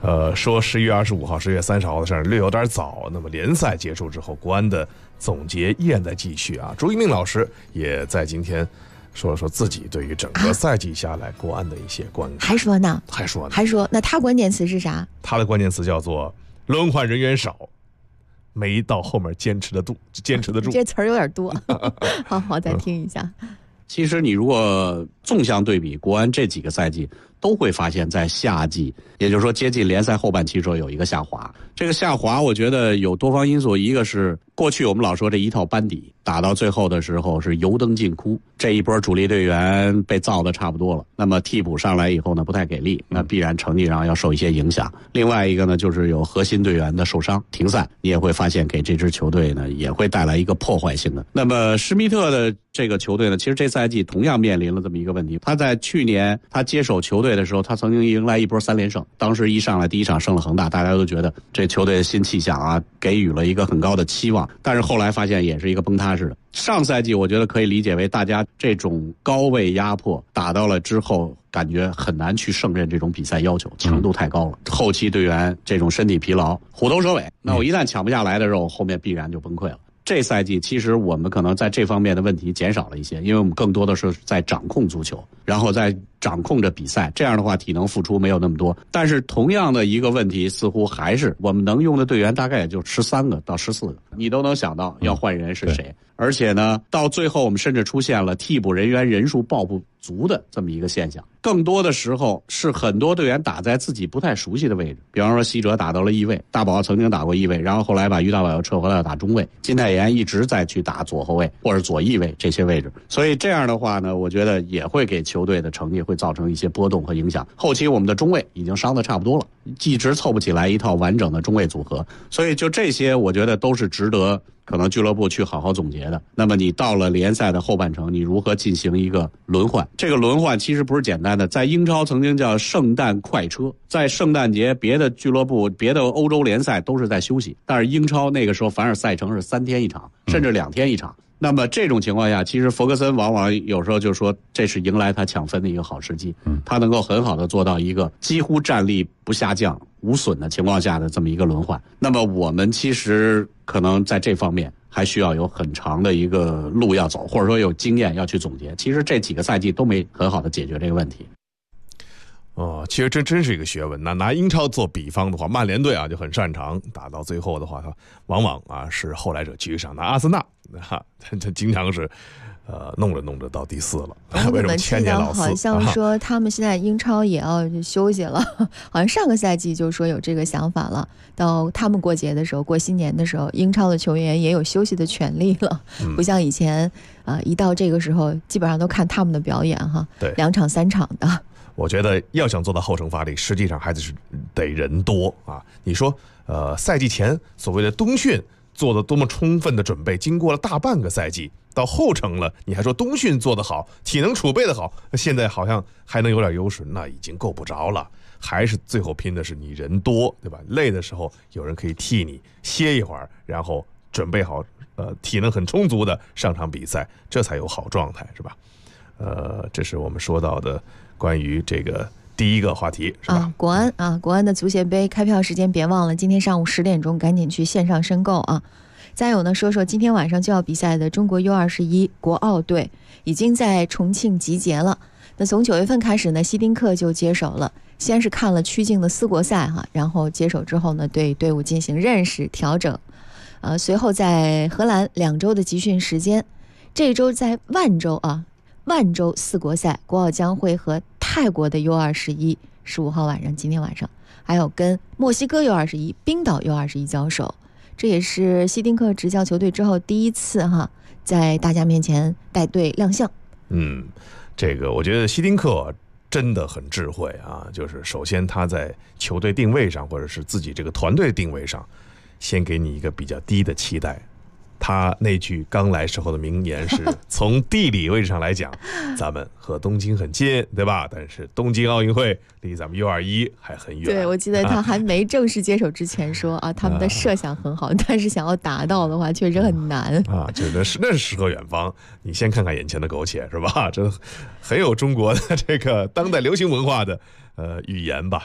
说11月25号、10月30号的事儿略有点早。那么联赛结束之后，国安的总结依然在继续啊。朱一鸣老师也在今天说了说自己对于整个赛季下来国安的一些观感。 还说呢？那他关键词是啥？ 他的关键词叫做轮换人员少，没到后面坚持得住。 这词儿有点多。好，再听一下。 其实你如果纵向对比国安这几个赛季，都会发现在夏季，也就是说接近联赛后半期时候有一个下滑。这个下滑我觉得有多方因素，一个是过去我们老说这一套班底打到最后的时候是油灯尽枯，这一波主力队员被造的差不多了，那么替补上来以后呢不太给力，那必然成绩上要受一些影响。另外一个呢就是有核心队员的受伤停赛，你也会发现给这支球队呢也会带来一个破坏性的。那么施密特的这个球队呢，其实这赛季同样面临了这么一个问题，他在去年他接手球队的时候，他曾经迎来一波3连胜，当时一上来第一场胜了恒大，大家都觉得这球队的新气象啊，给予了一个很高的期望，但是后来发现也是一个崩塌式的。上赛季我觉得可以理解为大家这种高位压迫打到了之后，感觉很难去胜任这种比赛要求，强度太高了，后期队员这种身体疲劳，虎头蛇尾，那我一旦抢不下来的时候，后面必然就崩溃了。这赛季其实我们可能在这方面的问题减少了一些，因为我们更多的是在掌控足球，然后在掌控着比赛，这样的话体能付出没有那么多。但是同样的一个问题似乎还是我们能用的队员大概也就13个到14个，你都能想到要换人是谁。而且呢到最后我们甚至出现了替补人员人数报不足的这么一个现象，更多的时候是很多队员打在自己不太熟悉的位置，比方说西哲打到了翼位，大宝曾经打过翼位，然后后来把于大宝又撤回来打中卫，金泰妍一直在去打左后卫或者左翼位这些位置，所以这样的话呢，我觉得也会给球队的成绩会造成一些波动和影响。后期我们的中卫已经伤得差不多了，一直凑不起来一套完整的中卫组合，所以就这些我觉得都是值得可能俱乐部去好好总结的。那么你到了联赛的后半程，你如何进行一个轮换？这个轮换其实不是简单的，在英超曾经叫圣诞快车，在圣诞节别的俱乐部别的欧洲联赛都是在休息，但是英超那个时候凡是赛程是3天一场甚至2天一场。那么这种情况下，其实弗格森往往有时候就说这是迎来他抢分的一个好时机，他能够很好的做到一个几乎战力不下降无损的情况下的这么一个轮换。那么我们其实可能在这方面还需要有很长的一个路要走，或者说有经验要去总结。其实这几个赛季都没很好的解决这个问题。 其实这真是一个学问。那拿英超做比方的话，曼联队啊就很擅长打到最后的话，他往往啊是后来者居上。那阿森纳他经常是弄着到第4了。为什么千年老四？ 好像说他们现在英超也要休息了，好像上个赛季就说有这个想法了。到他们过节的时候，过新年的时候，英超的球员也有休息的权利了，不像以前一到这个时候基本上都看他们的表演哈。 对 ，2场3场的。 我觉得要想做到后程发力，实际上还是得人多啊。你说赛季前所谓的冬训做的多么充分的准备，经过了大半个赛季，到后程了，你还说冬训做得好，体能储备的好，现在好像还能有点优势，那已经够不着了。还是最后拼的是你人多，对吧？累的时候有人可以替你歇一会儿，然后准备好体能很充足的上场比赛，这才有好状态，是吧？这是我们说到的关于这个第一个话题，是吧？ 国安的足协杯开票时间别忘了，今天上午10点钟赶紧去线上申购啊！再有呢，说说今天晚上就要比赛的中国 U21 国奥队已经在重庆集结了。那从9月份开始呢，希丁克就接手了，先是看了曲靖的4国赛哈，然后接手之后呢，对队伍进行认识调整，随后在荷兰2周的集训时间，这周在万州4国赛，国奥将会和泰国的 U21 15号晚上，今天晚上还有跟墨西哥 U21、冰岛 U21 交手，这也是希丁克执教球队之后第一次哈在大家面前带队亮相。 这个我觉得希丁克真的很智慧啊，就是首先他在球队定位上，或者是自己这个团队定位上，先给你一个比较低的期待。他那句刚来时候的名言是从地理位置上来讲咱们和东京很近，对吧？但是东京奥运会离咱们 U21 还很远。 对，我记得他还没正式接手之前说他们的设想很好，但是想要达到的话确实很难就那是诗和远方，你先看看眼前的苟且，是吧？这很有中国的这个当代流行文化的语言吧。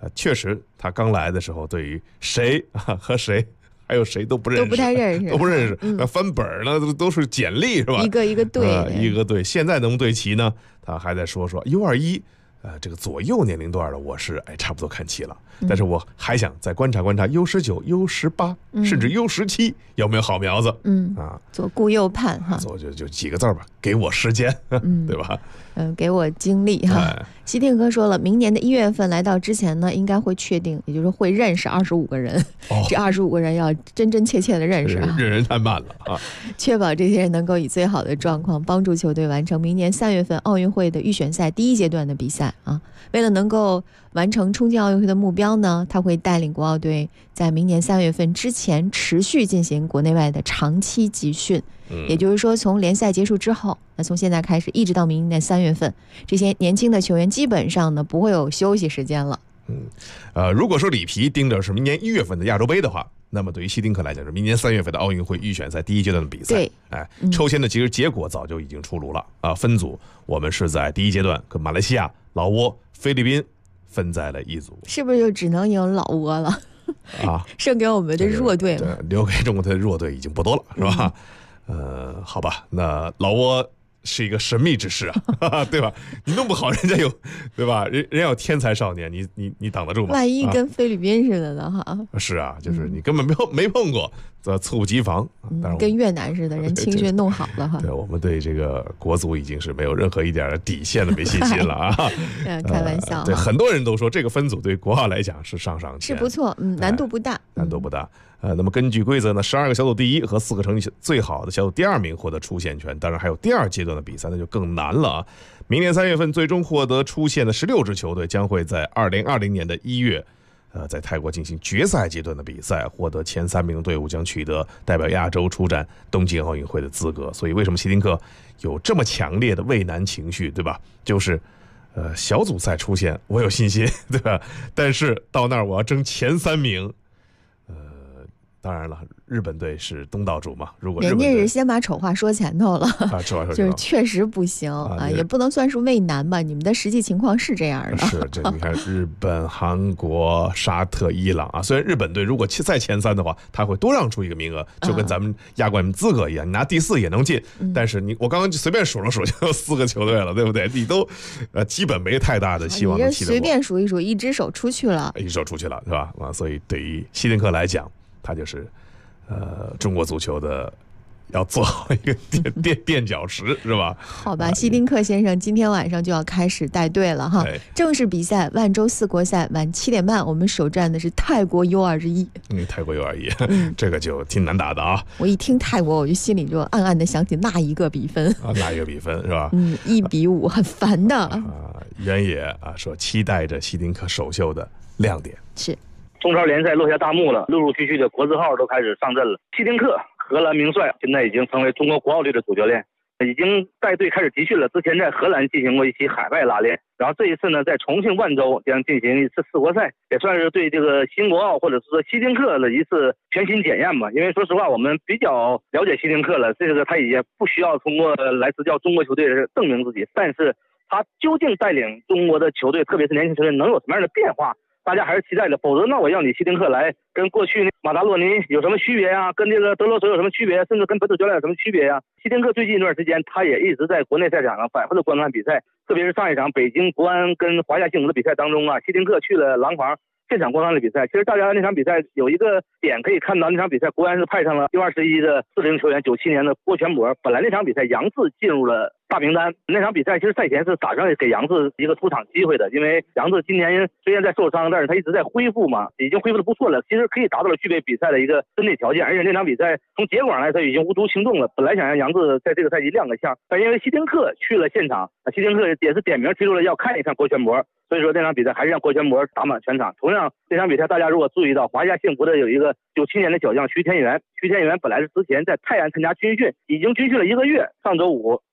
确实他刚来的时候，对于谁和谁还有谁都不认识， 都不太认识， 都不认识。那翻本呢都是简历是吧？ 一个一个对， 一个对。现在能对齐呢？他还在说 U21，这个左右年龄段的我是差不多看齐了，但是我还想再观察观察 U19、U18，甚至 U17有没有好苗子。 左顾右盼哈， 左就几个字吧，给我时间，对吧？ 给我精力哈。西定哥说了，明年的1月份来到之前呢，应该会确定，也就是说会认识25个人。这25个人要真真切切的认识认人太慢了啊！ 确保这些人能够以最好的状况帮助球队完成明年3月份奥运会的预选赛第1阶段的比赛啊。为了能够完成冲进奥运会的目标呢，他会带领国奥队在明年3月份之前持续进行国内外的长期集训。也就是说，从联赛结束之后，那从现在开始一直到明年3月份，这些年轻的球员基本上呢不会有休息时间了。 如果说里皮盯着是明年1月份的亚洲杯的话，那么对于希丁克来讲是明年3月份的奥运会预选赛第1阶段的比赛。 对， 抽签的其实结果早就已经出炉了啊。分组我们是在第1阶段跟马来西亚、老挝、菲律宾分在了一组， 是不是就只能赢老挝了啊？ 剩给我们的弱队了，留给中国的弱队已经不多了，是吧？好吧，那老挝是一个神秘之事啊，对吧？你弄不好人家有，对吧？人有天才少年，你挡得住吗？ 万一跟菲律宾似的呢？哈， 是啊，就是你根本没碰过，猝不及防。 跟越南似的，人青训弄好了哈。 对，我们对这个国足已经是没有任何一点的底线的没信心了啊！ 开玩笑。 对，很多人都说这个分组对国奥来讲是上签， 是不错，难度不大， 难度不大。那么根据规则呢，12个小组第1和4个成绩最好的小组第2名获得出线权，当然还有第2阶段的比赛，那就更难了啊！明年3月份最终获得出线的16支球队将会在2020年的1月，在泰国进行决赛阶段的比赛，获得前3名的队伍将取得代表亚洲出战东京奥运会的资格。所以为什么希丁克有这么强烈的畏难情绪，对吧？就是小组赛出线我有信心，对吧？但是到那儿我要争前3名。当然了，日本队是东道主嘛。如果人家是先把丑话说前头了，就是确实不行啊，也不能算是畏难吧。你们的实际情况是这样的。 是，这你看日本、韩国、沙特、伊朗啊，虽然日本队如果在前3的话，他会多让出一个名额，就跟咱们亚冠资格一样，你拿第4也能进。但是我刚刚就随便数了数，就有4个球队了，对不对？你都基本没太大的希望能踢得过。 随便数一数，一只手出去了， 是吧？所以对于希丁克来讲，他就是中国足球的要做好一个垫脚石，是吧？ 好吧，希丁克先生今天晚上就要开始带队了哈。正式比赛万州4国赛晚7点半，我们首战的是泰国 U21。 泰国 U21，这个就挺难打的啊。 我一听泰国，我就心里就暗暗的想起那一个比分啊，那一个比分是吧 ？1比5，很烦的。 原野说期待着希丁克首秀的亮点是。 中超联赛落下大幕了，陆陆续续的国字号都开始上阵了。希丁克，荷兰名帅，现在已经成为中国国奥队的主教练，已经带队开始集训了。之前在荷兰进行过一期海外拉练，然后这一次呢，在重庆万州将进行一次4国赛，也算是对这个新国奥或者是说希丁克的一次全新检验吧。因为说实话，我们比较了解希丁克了，这个他也不需要通过来执教中国球队证明自己，但是他究竟带领中国的球队，特别是年轻球队能有什么样的变化？大家还是期待的，否则那我要你希丁克来跟过去马达洛尼有什么区别呀？跟这个德罗索有什么区别？甚至跟本土教练有什么区别呀？希丁克最近一段时间，他也一直在国内赛场上反复的观看比赛，特别是上一场北京国安跟华夏幸福的比赛当中啊，希丁克去了廊坊现场观看了比赛。其实大家那场比赛有一个点可以看到，那场比赛国安是派上了U21的40球员，97年的郭全博。本来那场比赛杨志进入了大名单，那场比赛其实赛前是打算给杨志一个出场机会的，因为杨志今年虽然在受伤，但是他一直在恢复嘛，已经恢复的不错了，其实可以达到了具备比赛的一个身体条件。而且那场比赛从结果上来说已经无足轻重了，本来想让杨志在这个赛季亮个相，但因为希丁克去了现场，希丁克也是点名提出了要看一看郭全博，所以说那场比赛还是让郭全博打满全场。同样这场比赛大家如果注意到，华夏幸福的有一个97年的小将徐天元本来是之前在泰安参加军训，已经军训了1个月，上周5从泰安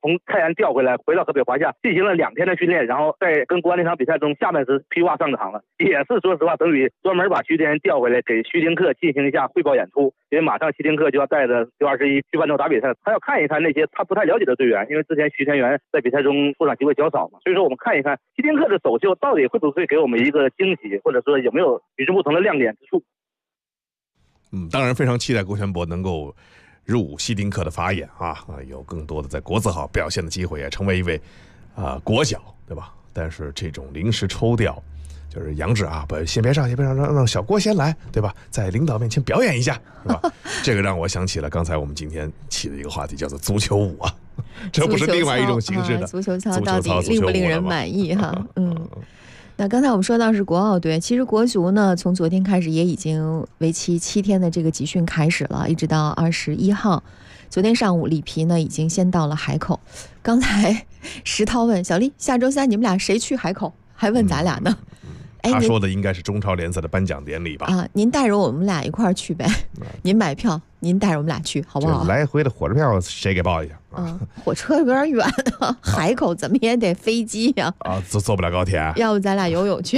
员调回来，回到河北华夏进行了2天的训练，然后在跟国安那场比赛中下半时披挂上场了，也是说实话等于专门把徐天调回来给徐丁克进行一下汇报演出，因为马上徐丁克就要带着U21去万州打比赛，他要看一看那些他不太了解的队员，因为之前徐天元在比赛中出场机会较少嘛，所以说我们看一看徐丁克的首秀到底会不会给我们一个惊喜，或者说有没有与众不同的亮点之处。 当然非常期待郭全博能够入希丁克的法眼有更多的在国字号表现的机会，也成为一位国脚，对吧？但是这种临时抽调，就是杨志先别上，让小郭先来，对吧？在领导面前表演一下，对吧？这个让我想起了刚才我们今天起的一个话题，叫做足球舞啊，这不是另外一种形式的足球操到底令不令人满意哈？那刚才我们说到是国奥队，其实国足呢从昨天开始也已经为期7天的这个集训开始了，一直到21号。昨天上午里皮呢已经先到了海口。刚才石涛问小丽，下周3你们俩谁去海口？还问咱俩呢。 他说的应该是中超联赛的颁奖典礼吧？ 您带着我们俩一块儿去呗，您买票，您带着我们俩去，好不好？ 来回的火车票谁给报一下？ 火车有点远海口怎么也得飞机呀。 坐不了高铁。 要不咱俩游泳去？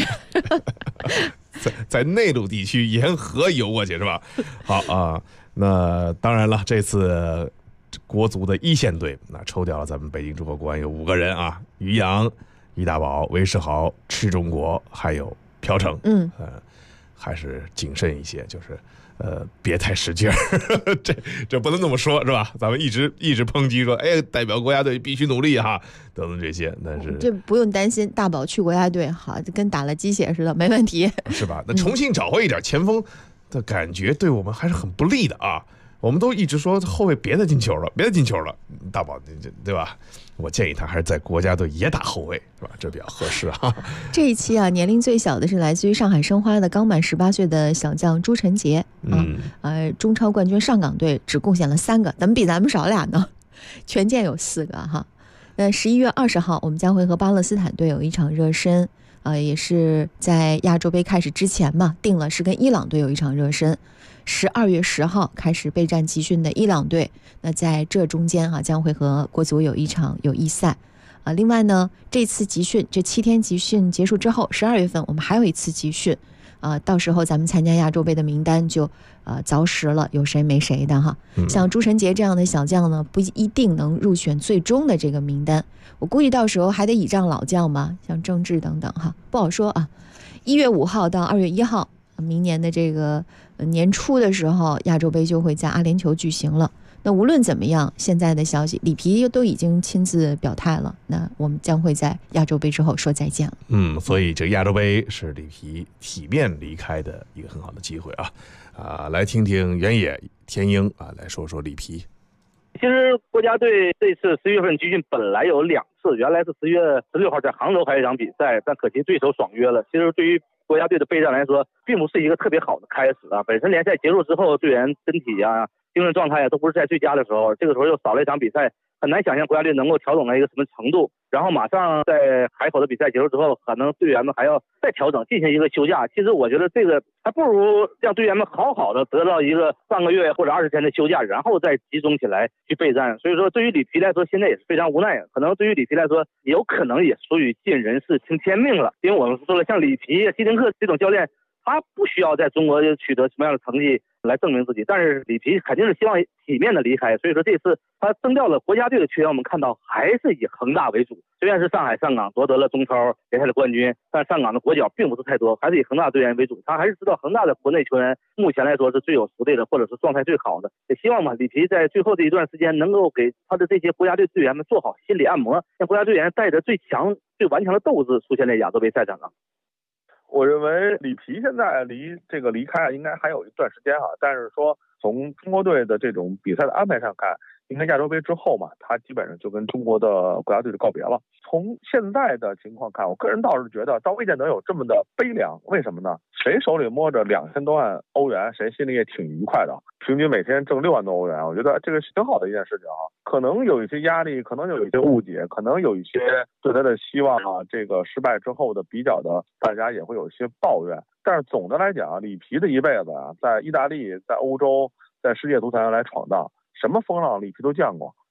在内陆地区沿河游过去是吧？好那当然了，这次国足的1线队抽调了咱们北京中国国安有5个人于洋、易大宝、韦世豪、赤中国还有朴成。还是谨慎一些，就是别太使劲儿，这不能这么说，是吧？咱们一直抨击说，代表国家队必须努力等等这些，但是这不用担心，大宝去国家队好，跟打了鸡血似的，没问题， 是吧？那重新找回一点前锋的感觉，对我们还是很不利的啊。我们都一直说后卫别再进球了，大宝对吧？我建议他还是在国家队也打后卫，是吧？这比较合适啊。 这一期年龄最小的是来自于上海申花的刚满18岁的小将朱晨杰中超冠军上港队只贡献了3个，怎么比咱们少俩呢？权健有4个哈。11月20号我们将会和巴勒斯坦队有一场热身，也是在亚洲杯开始之前嘛，定了是跟伊朗队有一场热身。12月10号开始备战集训的伊朗队，那在这中间将会和国足有一场友谊赛。另外呢，这次集训这7天集训结束之后，12月份我们还有一次集训，到时候咱们参加亚洲杯的名单就凿实了有谁没谁的哈。像朱晨杰这样的小将呢，不一定能入选最终的这个名单，我估计到时候还得倚仗老将吧，像郑智等等不好说啊。1月5号到2月1号，明年的这个年初的时候，亚洲杯就会在阿联酋举行了。那无论怎么样，现在的消息，里皮都已经亲自表态了，那我们将会在亚洲杯之后说再见了。 所以这个亚洲杯是里皮体面离开的一个很好的机会来听听原野天鹰来说说里皮。 其实国家队这次11月份集训本来有2次，原来是10月16号在杭州还有一场比赛，但可惜对手爽约了。其实对于国家队的备战来说，并不是一个特别好的开始本身联赛结束之后，队员身体精神状态都不是在最佳的时候，这个时候又少了一场比赛，很难想象国家队能够调整到一个什么程度。然后马上在海口的比赛结束之后，可能队员们还要再调整，进行一个休假。其实我觉得这个还不如让队员们好好的得到一个半个月或者20天的休假，然后再集中起来去备战。所以说对于里皮来说，现在也是非常无奈，可能对于里皮来说，有可能也属于尽人事听天命了。因为我们说了，像里皮、希丁克这种教练，他不需要在中国取得什么样的成绩来证明自己，但是里皮肯定是希望体面的离开，所以说这次他征调了国家队的球员，我们看到还是以恒大为主。虽然是上海上港夺得了中超联赛的冠军，但上港的国脚并不是太多，还是以恒大队员为主。他还是知道恒大的国内球员目前来说是最有实力的，或者是状态最好的。也希望里皮在最后这一段时间能够给他的这些国家队队员们做好心理按摩，让国家队员带着最强最顽强的斗志出现在亚洲杯赛场上。 我认为里皮现在离开应该还有一段时间但是说从中国队的这种比赛的安排上看，应该亚洲杯之后嘛，他基本上就跟中国的国家队就告别了。从现在的情况看，我个人倒是觉得倒未见得有这么的悲凉。为什么呢？谁手里摸着2000多万欧元，谁心里也挺愉快的。平均每天挣6万多欧元，我觉得这个是挺好的一件事情可能有一些压力，可能有一些误解，可能有一些对他的希望这个失败之后的比较的，大家也会有一些抱怨。但是总的来讲，里皮的一辈子在意大利、在欧洲、在世界足坛来闯荡，什么风浪里皮都见过。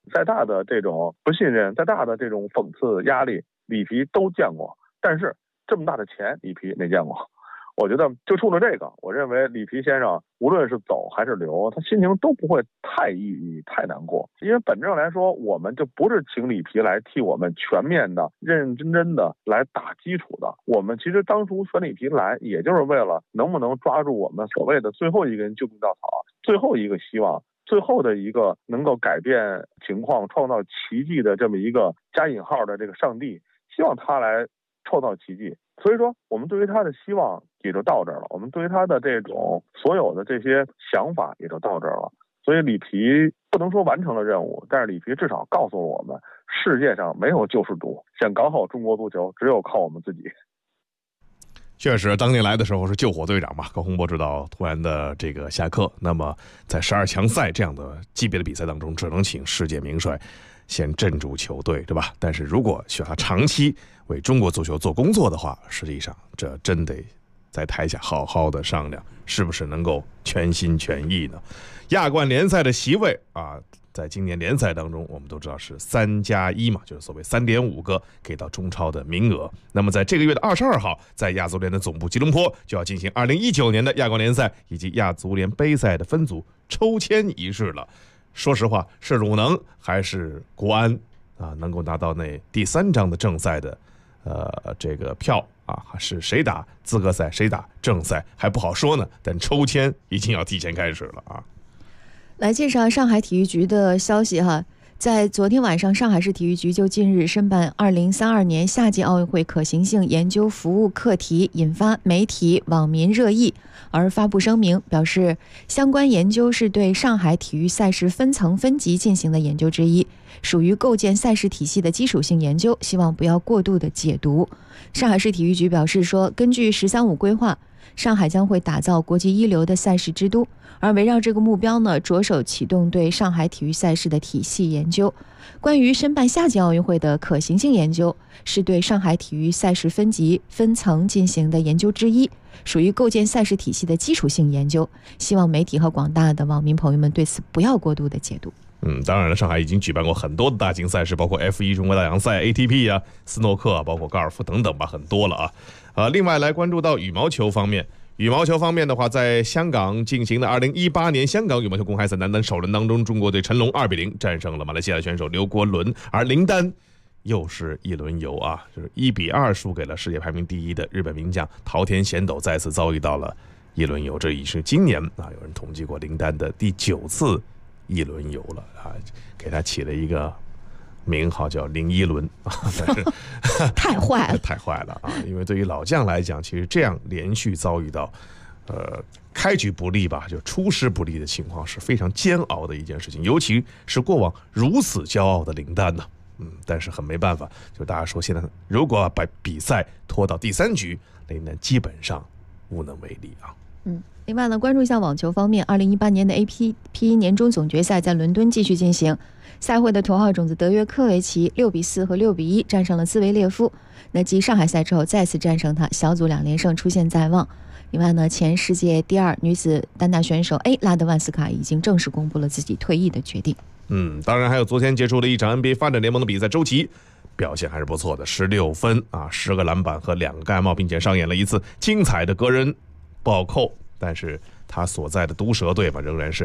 再大的这种不信任，再大的这种讽刺压力，里皮都见过。但是这么大的钱，里皮没见过。我觉得就冲着这个，我认为里皮先生无论是走还是留，他心情都不会太抑郁、太难过。因为本质上来说，我们就不是请里皮来替我们全面的、认认真真的来打基础的。我们其实当初选里皮来，也就是为了能不能抓住我们所谓的最后一根救命稻草，最后一个希望，最后的一个能够改变情况、创造奇迹的这么一个加引号的这个上帝，希望他来创造奇迹。所以说，我们对于他的希望也就到这儿了，我们对于他的这种所有的这些想法也就到这儿了。所以里皮不能说完成了任务，但是里皮至少告诉了我们，世界上没有救世主，想搞好中国足球，只有靠我们自己。 确实，当年来的时候是救火队长嘛，高洪波指导突然的这个下课，那么在12强赛这样的级别的比赛当中，只能请世界名帅先镇住球队，对吧？但是如果需要他长期为中国足球做工作的话，实际上这真得在台下好好的商量，是不是能够全心全意呢？亚冠联赛的席位啊，在今年联赛当中，我们都知道是3+1嘛，就是所谓3.5个给到中超的名额。那么在这个月的22号，在亚足联的总部吉隆坡就要进行2019年的亚冠联赛以及亚足联杯赛的分组抽签仪式了。说实话，是鲁能还是国安啊，能够拿到那第3张的正赛的这个票啊，是谁打资格赛，谁打正赛还不好说呢。但抽签已经要提前开始了啊。 来介绍上海体育局的消息哈，在昨天晚上，上海市体育局就近日申办2032年夏季奥运会可行性研究服务课题，引发媒体网民热议，而发布声明表示，相关研究是对上海体育赛事分层分级进行的研究之一，属于构建赛事体系的基础性研究，希望不要过度的解读。上海市体育局表示说，根据“13+5”规划，上海将会打造国际一流的赛事之都，而围绕这个目标呢，着手启动对上海体育赛事的体系研究。关于申办夏季奥运会的可行性研究，是对上海体育赛事分级分层进行的研究之一，属于构建赛事体系的基础性研究，希望媒体和广大的网民朋友们对此不要过度的解读。 当然了，上海已经举办过很多的大型赛事，包括 F1 中国大洋赛、ATP 啊、斯诺克，包括高尔夫等等吧，很多了啊。另外来关注到羽毛球方面。羽毛球方面的话，在香港进行的2018年香港羽毛球公开赛男单首轮当中，中国队陈龙2-0战胜了马来西亚的选手刘国伦，而林丹又是一轮游啊，就是1-2输给了世界排名第1的日本名将桃田贤斗，再次遭遇到了一轮游，这已是今年啊，有人统计过林丹的第9次一轮游了啊，给他起了一个名号叫林一轮啊，但是太坏了， 太坏了啊！因为对于老将来讲，其实这样连续遭遇到，开局不利吧，就出师不利的情况是非常煎熬的一件事情，尤其是过往如此骄傲的林丹呢。但是很没办法，就大家说现在如果把比赛拖到第3局，林丹基本上无能为力啊。 另外呢，关注一下网球方面，2018年的 APP 年终总决赛在伦敦继续进行。赛会的头号种子德约科维奇6-4和6-1战胜了兹维列夫，那继上海赛之后再次战胜他，小组2连胜出现在望。另外呢，前世界第2女子单打选手拉德万斯卡已经正式公布了自己退役的决定。 当然还有昨天结束的一场 NBA 发展联盟的比赛，周琦表现还是不错的，16分啊，10个篮板和2个盖帽，并且上演了一次精彩的个人暴扣，但是他所在的毒蛇队吧，仍然是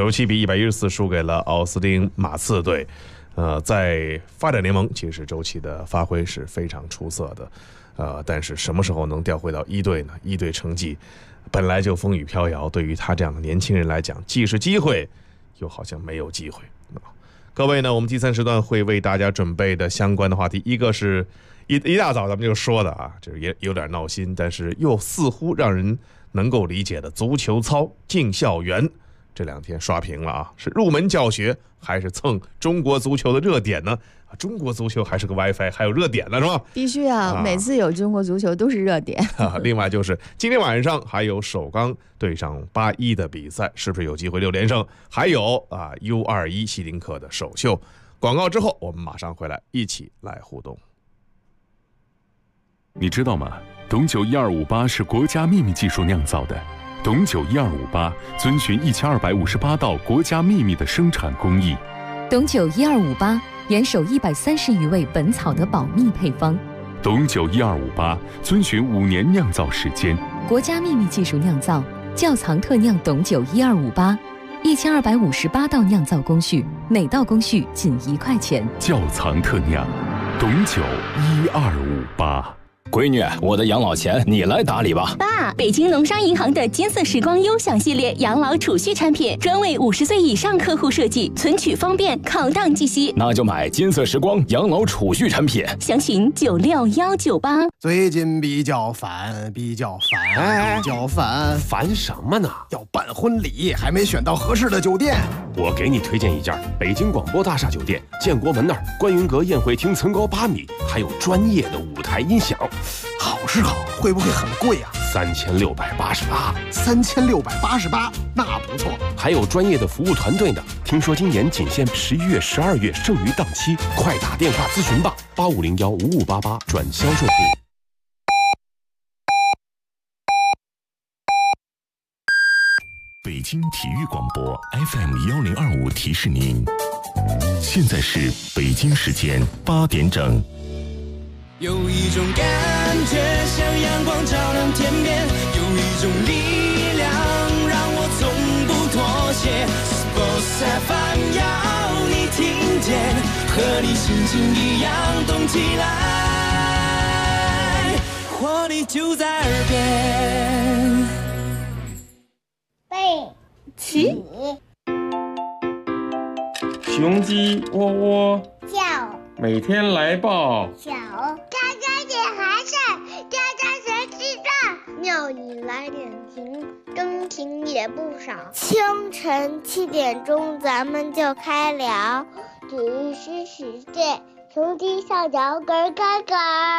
97-114输给了奥斯汀马刺队。在发展联盟，其实周琦的发挥是非常出色的，但是什么时候能调回到一队呢？一队成绩本来就风雨飘摇，对于他这样的年轻人来讲，既是机会，又好像没有机会。各位呢，我们第3时段会为大家准备的相关的话题，一个是一大早咱们就说的啊，就是也有点闹心，但是又似乎让人能够理解的足球操进校园，这2天刷屏了啊，是入门教学还是蹭中国足球的热点呢？中国足球还是个 WiFi， 还有热点呢，是吧？ 必须啊，每次有中国足球都是热点。 另外就是今天晚上还有首钢对上81的比赛，是不是有机会6连胜？还有U21锡林克的首秀。广告之后，我们马上回来一起来互动。 你知道吗？董酒1258是国家秘密技术酿造的。董酒1258遵循1258道国家秘密的生产工艺， 董酒1258严守130余味本草的保密配方。 董酒1258遵循5年酿造时间， 国家秘密技术酿造，窖藏特酿董酒1258，1258道酿造工序，每道工序仅1块钱。 窖藏特酿，董酒1258。 闺女，我的养老钱你来打理吧。 爸，北京农商银行的金色时光优享系列养老储蓄产品，专为50岁以上客户设计，存取方便，抗档计息。 那就买金色时光养老储蓄产品， 详询96198。 最近比较烦， 烦什么呢？ 要办婚礼，还没选到合适的酒店。 我给你推荐一家北京广播大厦酒店，建国门那儿观云阁宴会厅层高8米，还有专业的舞台音响。 好是好，会不会很贵啊 ？3688。 3688，那不错。 还有专业的服务团队呢。听说今年仅限11月、12月剩余档期，快打电话咨询吧，85015588转销售部。 北京体育广播 FM1025提示您，现在是北京时间8点整。 有一种感觉像阳光照亮天边，有一种力量让我从不妥协。Sports FM 要你听见，和你心情一样动起来，活力就在耳边。 背起， 雄鸡喔喔叫， 每天来报小，喳喳点寒碜，喳喳谁知道？鸟语来点情，钟情也不少。清晨7点钟，咱们就开聊，只是世界，雄鸡上脚咯咯咯。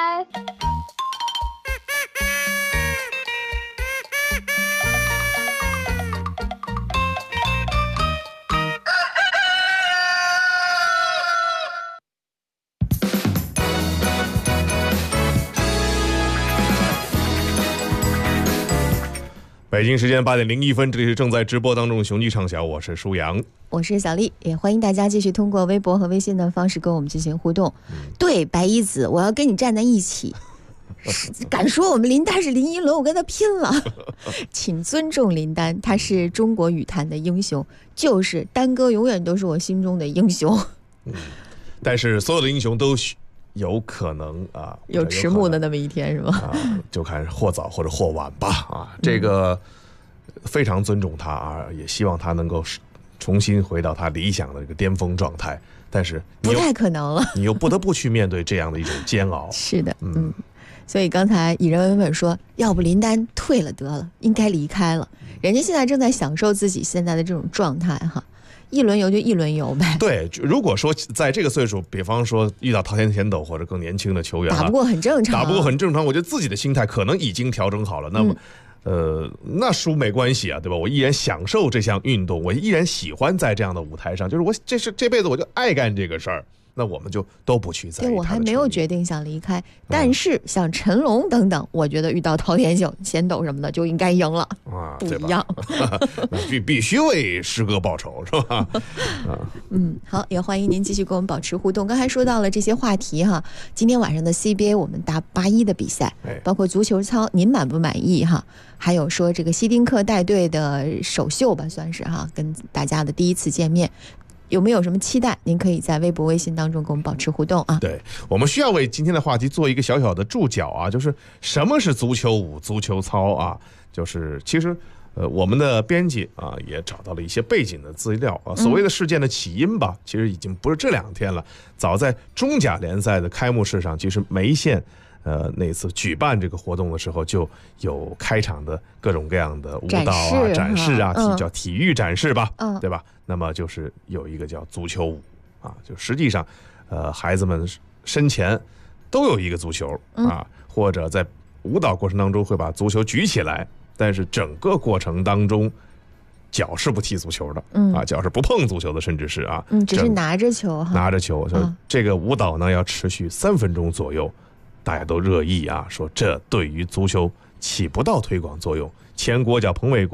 北京时间8点01分，这里是正在直播当中的雄鸡畅想，我是舒阳， 我是小丽，也欢迎大家继续通过微博和微信的方式跟我们进行互动。对，白衣子，我要跟你站在一起。敢说我们林丹是林依轮，我跟他拼了。请尊重林丹，他是中国羽坛的英雄，就是丹哥永远都是我心中的英雄。 但是所有的英雄都有可能啊， 有迟暮的那么一天是吧？ 就看或早或者或晚吧啊。这个非常尊重他啊，也希望他能够重新回到他理想的这个巅峰状态。但是不太可能了， 你又不得不去面对这样的一种煎熬。 是的，所以刚才蚁人文文说，要不林丹退了得了，应该离开了。人家现在正在享受自己现在的这种状态哈。一轮游就一轮游呗。对， 如果说在这个岁数，比方说遇到滔天贤斗或者更年轻的球员， 打不过很正常， 打不过很正常。我觉得自己的心态可能已经调整好了。那么，那输没关系啊，对吧？我依然享受这项运动，我依然喜欢在这样的舞台上，就是我这辈子我就爱干这个事儿。那我们就都不去在意。 对，我还没有决定想离开，但是像陈龙等等，我觉得遇到滔天贤斗什么的就应该赢了啊，不一样。 必须为师哥报仇，是吧？ 好，也欢迎您继续跟我们保持互动。刚才说到了这些话题哈，今天晚上的 CBA 我们打81的比赛，包括足球操，您满不满意哈？还有说这个希丁克带队的首秀吧，算是哈，跟大家的第一次见面。有没有什么期待？您可以在微博微信当中跟我们保持互动啊。 对，我们需要为今天的话题做一个小小的注脚啊，就是什么是足球舞、足球操啊？就是其实我们的编辑啊也找到了一些背景的资料啊。所谓的事件的起因吧，其实已经不是这2天了，早在中甲联赛的开幕式上，其实梅县那次举办这个活动的时候，就有开场的各种各样的舞蹈啊、展示啊，叫体育展示吧，对吧？那么就是有一个叫足球舞啊，就实际上，孩子们身前都有一个足球啊，或者在舞蹈过程当中会把足球举起来，但是整个过程当中，脚是不踢足球的，啊，脚是不碰足球的，甚至是啊， 只是拿着球哈， 拿着球。这个舞蹈呢要持续3分钟左右。大家都热议啊，说这对于足球起不到推广作用。前国脚彭伟国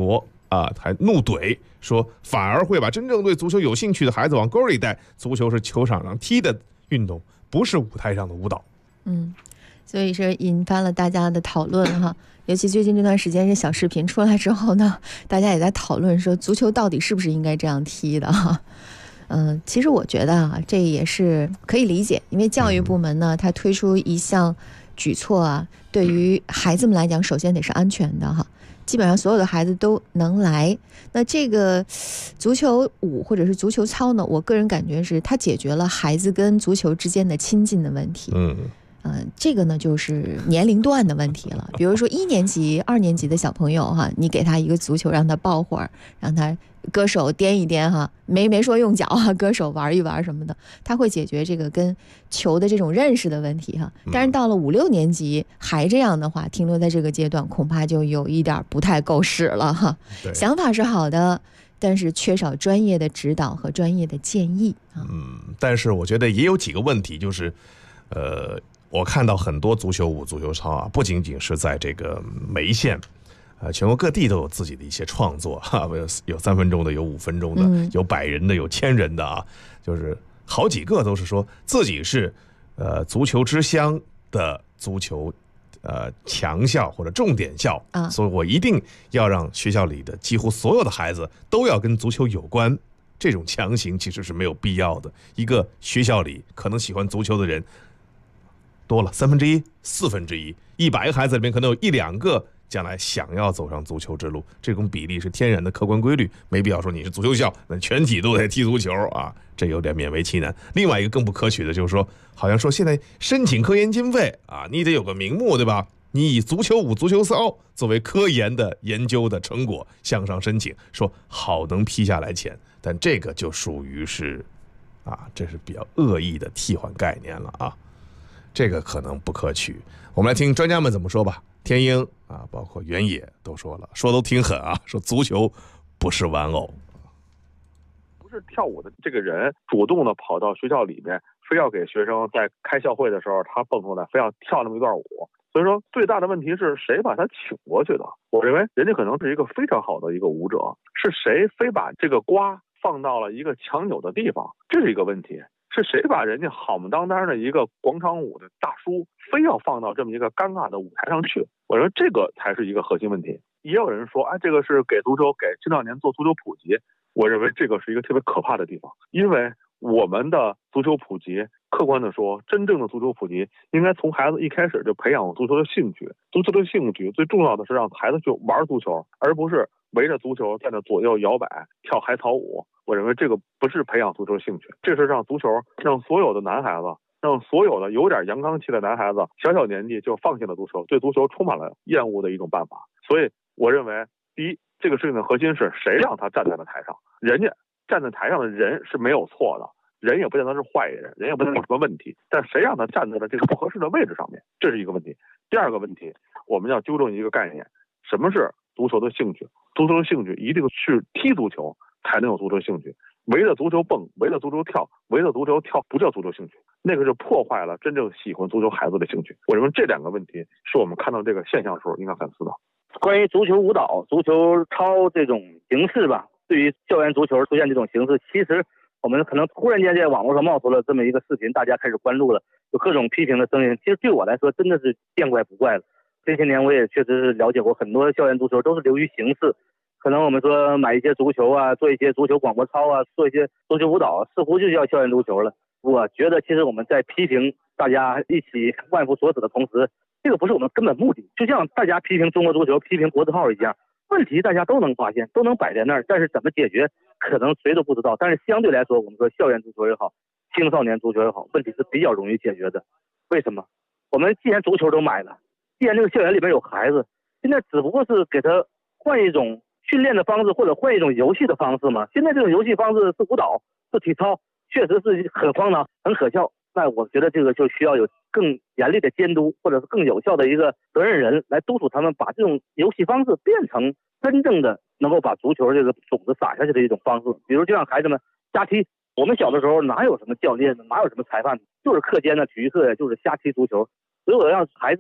还怒怼说，反而会把真正对足球有兴趣的孩子往沟里带。足球是球场上踢的运动，不是舞台上的舞蹈。 所以是引发了大家的讨论哈。尤其最近这段时间，这小视频出来之后呢，大家也在讨论说，足球到底是不是应该这样踢的哈。其实我觉得啊，这也是可以理解，因为教育部门呢，它推出一项举措啊，对于孩子们来讲，首先得是安全的哈。基本上所有的孩子都能来。那这个足球舞或者是足球操呢，我个人感觉是它解决了孩子跟足球之间的亲近的问题。这个呢就是年龄段的问题了。比如说1年级、2年级的小朋友哈，你给他一个足球，让他抱会儿，让他歌手颠一颠哈，没说用脚哈，歌手玩一玩什么的，他会解决这个跟球的这种认识的问题哈。但是到了5、6年级还这样的话，停留在这个阶段，恐怕就有一点不太够使了哈。想法是好的，但是缺少专业的指导和专业的建议啊。 但是我觉得也有几个问题，就是我看到很多足球舞、足球操啊，不仅仅是在这个梅县，全国各地都有自己的一些创作哈，有3分钟的，有5分钟的，有100人的，有1000人的啊，就是好几个都是说自己是足球之乡的足球强校或者重点校，所以我一定要让学校里的几乎所有的孩子都要跟足球有关。这种强行其实是没有必要的。一个学校里可能喜欢足球的人多了1/3、1/4，100个孩子里面可能有1、2个将来想要走上足球之路，这种比例是天然的客观规律，没必要说你是足球校，那全体都得踢足球啊，这有点勉为其难。另外一个更不可取的就是说，好像说现在申请科研经费啊，你得有个名目，对吧？你以足球舞、足球操作为科研的研究的成果向上申请，说好能批下来钱，但这个就属于是这是比较恶意的替换概念了啊。这个可能不可取，我们来听专家们怎么说吧。天鹰包括原野都说了，说都挺狠啊，说足球不是玩偶。 不是跳舞的这个人主动的跑到学校里面，非要给学生在开校会的时候他蹦出来，非要跳那么一段舞。所以说最大的问题是谁把他请过去的？我认为人家可能是一个非常好的一个舞者，是谁非把这个瓜放到了一个强扭的地方，这是一个问题。是谁把人家好么当当的一个广场舞的大叔非要放到这么一个尴尬的舞台上去？我认为这个才是一个核心问题。也有人说这个是给足球给青少年做足球普及，我认为这个是一个特别可怕的地方。因为我们的足球普及，客观的说，真正的足球普及应该从孩子一开始就培养足球的兴趣。足球的兴趣最重要的是让孩子去玩足球，而不是围着足球在那左右摇摆跳海草舞。我认为这个不是培养足球兴趣，这是让足球让所有的男孩子，让所有的有点阳刚气的男孩子小年纪就放弃了足球，对足球充满了厌恶的一种办法。所以我认为，第一，这个事情的核心是谁让他站在了台上，人家站在台上的人是没有错的，人也不见得是坏人，人也不见得有什么问题，但谁让他站在了这个不合适的位置上面，这是一个问题。第二个问题，我们要纠正一个概念，什么是足球的兴趣？足球的兴趣一定是踢足球才能有足球兴趣，围着足球蹦，围着足球跳，围着足球跳不叫足球兴趣，那个是破坏了真正喜欢足球孩子的兴趣。我认为这2个问题是我们看到这个现象的时候应该反思的。 关于足球舞蹈、足球操这种形式吧，对于校园足球出现这种形式，其实我们可能忽然间在网络上冒出了这么一个视频，大家开始关注了，有各种批评的声音。其实对我来说真的是见怪不怪了。这些年我也确实是了解过很多校园足球都是流于形式，可能我们说买一些足球啊，做一些足球广播操啊，做一些足球舞蹈，似乎就叫校园足球了。我觉得其实我们在批评大家一起万夫所指的同时，这个不是我们根本目的。就像大家批评中国足球、批评国字号一样，问题大家都能发现，都能摆在那儿，但是怎么解决，可能谁都不知道。但是相对来说，我们说校园足球也好，青少年足球也好，问题是比较容易解决的。为什么？我们既然足球都买了，既然这个校园里边有孩子，现在只不过是给他换一种训练的方式，或者换一种游戏的方式嘛。现在这种游戏方式是舞蹈，是体操，确实是很荒唐，很可笑。那我觉得这个就需要有更严厉的监督，或者是更有效的一个责任人来督促他们，把这种游戏方式变成真正的能够把足球这个种子撒下去的一种方式。比如就让孩子们瞎踢，我们小的时候哪有什么教练呢，哪有什么裁判，就是课间的体育课就是瞎踢足球。所以我要让孩子们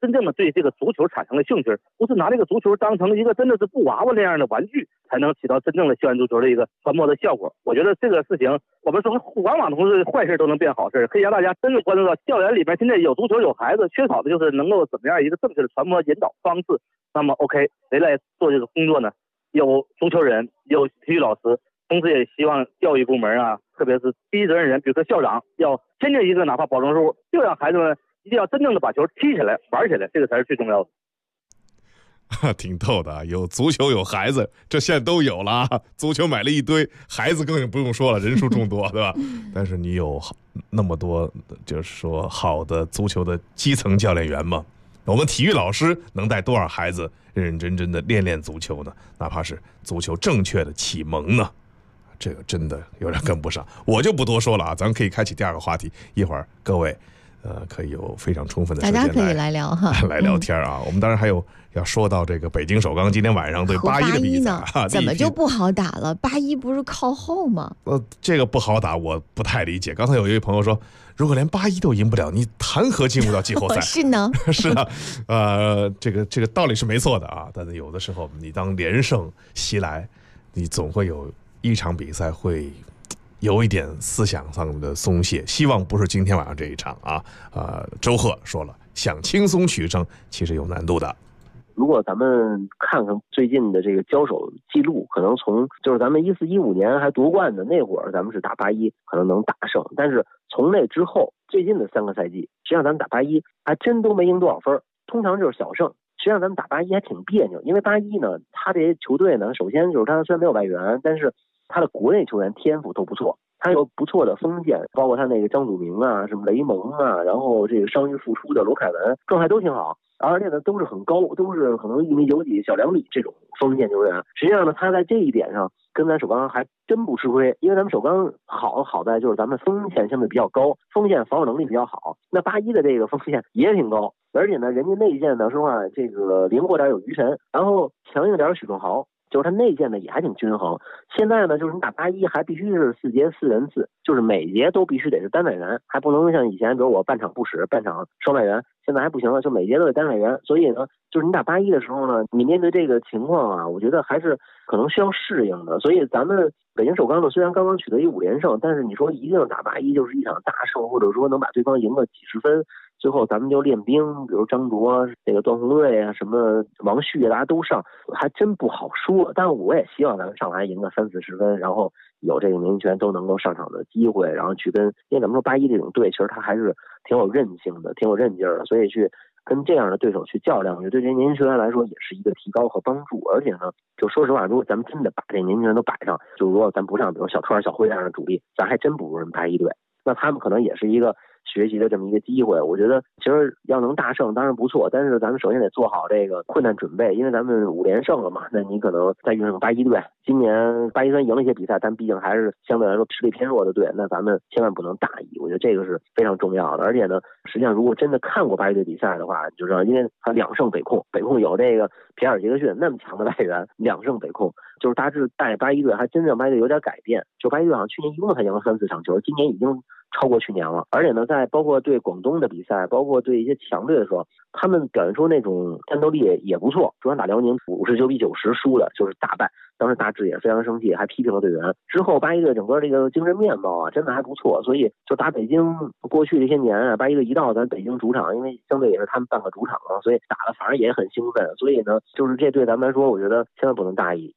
真正的对这个足球产生了兴趣，不是拿这个足球当成一个真的是布娃娃那样的玩具，才能起到真正的校园足球的一个传播的效果。我觉得这个事情，我们说往往都是坏事都能变好事，可以让大家真正关注到校园里面现在有足球有孩子，缺少的就是能够怎么样一个正确的传播引导方式。那么 OK， 谁来做这个工作呢？有足球人，有体育老师，同时也希望教育部门啊，特别是第一责任人，比如说校长，要签订一个哪怕保证书，就让孩子们一定要真正的把球踢起来、玩起来，这个才是最重要的。 挺逗的啊，有足球有孩子，这现在都有了啊。足球买了一堆，孩子更不用说了，人数众多，对吧？但是你有那么多，就是说好的足球的基层教练员吗？我们体育老师能带多少孩子认认真真的练练足球呢？哪怕是足球正确的启蒙呢？这个真的有点跟不上，我就不多说了啊。咱们可以开启第二个话题，一会儿各位可以有非常充分的时间大家可以来聊哈， 来聊天啊。我们当然还有要说到这个北京首钢今天晚上对八一的比赛呢，怎么就不好打了？八一不是靠后吗？ 这个不好打，我不太理解。刚才有一位朋友说，如果连八一都赢不了，你谈何进入到季后赛？ 是呢， 是的，这个道理是没错的啊。但是有的时候，你当连胜袭来，你总会有一场比赛会有一点思想上的松懈，希望不是今天晚上这一场啊。周贺说了，想轻松取胜其实有难度的。 如果咱们看看最近的这个交手记录，可能从就是咱们14-15年还夺冠的那会儿，咱们是打八一可能能打胜，但是从那之后最近的3个赛季，实际上咱们打八一还真都没赢多少分，通常就是小胜。实际上咱们打八一还挺别扭，因为八一呢，他这些球队呢，首先就是他虽然没有外援，但是他的国内球员天赋都不错，他有不错的锋线，包括他那个张祖明啊，什么雷蒙啊，然后这个伤愈复出的罗凯文，状态都挺好。而且呢，都是很高，都是可能1.9米、小2米这种锋线球员。实际上呢，他在这一点上跟咱首钢还真不吃亏，因为咱们首钢好在就是咱们锋线相对比较高，锋线防守能力比较好。那八一的这个锋线也挺高，而且呢，人家内线呢，说话这个灵活点有于晨，然后强硬点许仲豪。就是他内线呢也还挺均衡。现在呢，就是你打八一还必须是4节4人次，就是每节都必须得是单外援，还不能像以前，比如我半场不使，半场双外援，现在还不行了，就每节都得单外援。所以呢，就是你打八一的时候呢，你面对这个情况啊，我觉得还是可能需要适应的。所以咱们北京首钢呢，虽然刚刚取得一5连胜，但是你说一定打八一就是一场大胜，或者说能把对方赢个几十分。最后咱们就练兵，比如张卓、这个段宏瑞啊，什么王旭啊，大家都上，还真不好说。但我也希望咱们上来赢个30-40分，然后有这个年轻球员都能够上场的机会，然后去跟，因为咱们说八一这种队，其实他还是挺有韧性的，挺有韧劲儿的，所以去跟这样的对手去较量，对这些年轻球员来说也是一个提高和帮助。而且呢，就说实话，如果咱们真的把这年轻球员都摆上，就如果咱不上，比如小川、小辉这样的主力，咱还真不如人八一队。那他们可能也是一个学习的这么一个机会。我觉得其实要能大胜当然不错，但是咱们首先得做好这个困难准备，因为咱们5连胜了嘛，那你可能再遇上八一队，今年八一虽然赢了一些比赛，但毕竟还是相对来说实力偏弱的队，那咱们千万不能大意，我觉得这个是非常重要的。而且呢，实际上如果真的看过八一队比赛的话，就知道，因为他2胜北控，北控有这个皮尔杰克逊那么强的外援，2胜北控，就是大致带八一队还真让八一队有点改变。就八一队好像去年一共才赢了3-4场球，今年已经超过去年了。而且呢，在包括对广东的比赛，包括对一些强队的时候，他们表现出那种战斗力也不错。昨天打辽宁59-90输了，就是大败。当时大致也非常生气，还批评了队员。之后八一队整个这个精神面貌啊，真的还不错。所以就打北京过去这些年啊，八一队一到咱北京主场，因为相对也是他们半个主场了，所以打的反而也很兴奋。所以呢，就是这对咱们来说，我觉得千万不能大意。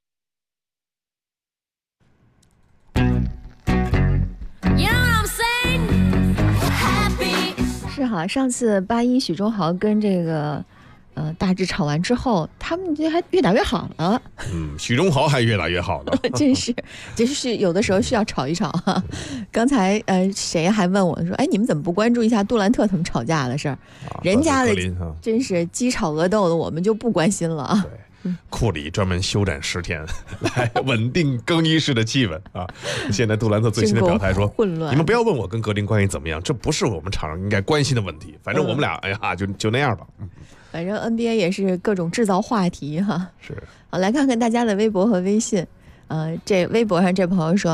是哈，上次八一许忠豪跟这个大致吵完之后，他们就还越打越好了。 许忠豪还越打越好了， 真是，就是有的时候需要吵一吵哈。刚才谁还问我说，哎，你们怎么不关注一下杜兰特他们吵架的事儿？人家的真是鸡吵鹅斗的，我们就不关心了啊。 库里专门休战10天来稳定更衣室的气氛啊！现在杜兰特最新的表态说：“你们不要问我跟格林关系怎么样，这不是我们场上应该关心的问题。反正我们俩，哎呀，就那样吧。” 反正 NBA 也是各种制造话题哈。 是。 好，来看看大家的微博和微信。这微博上这朋友说了，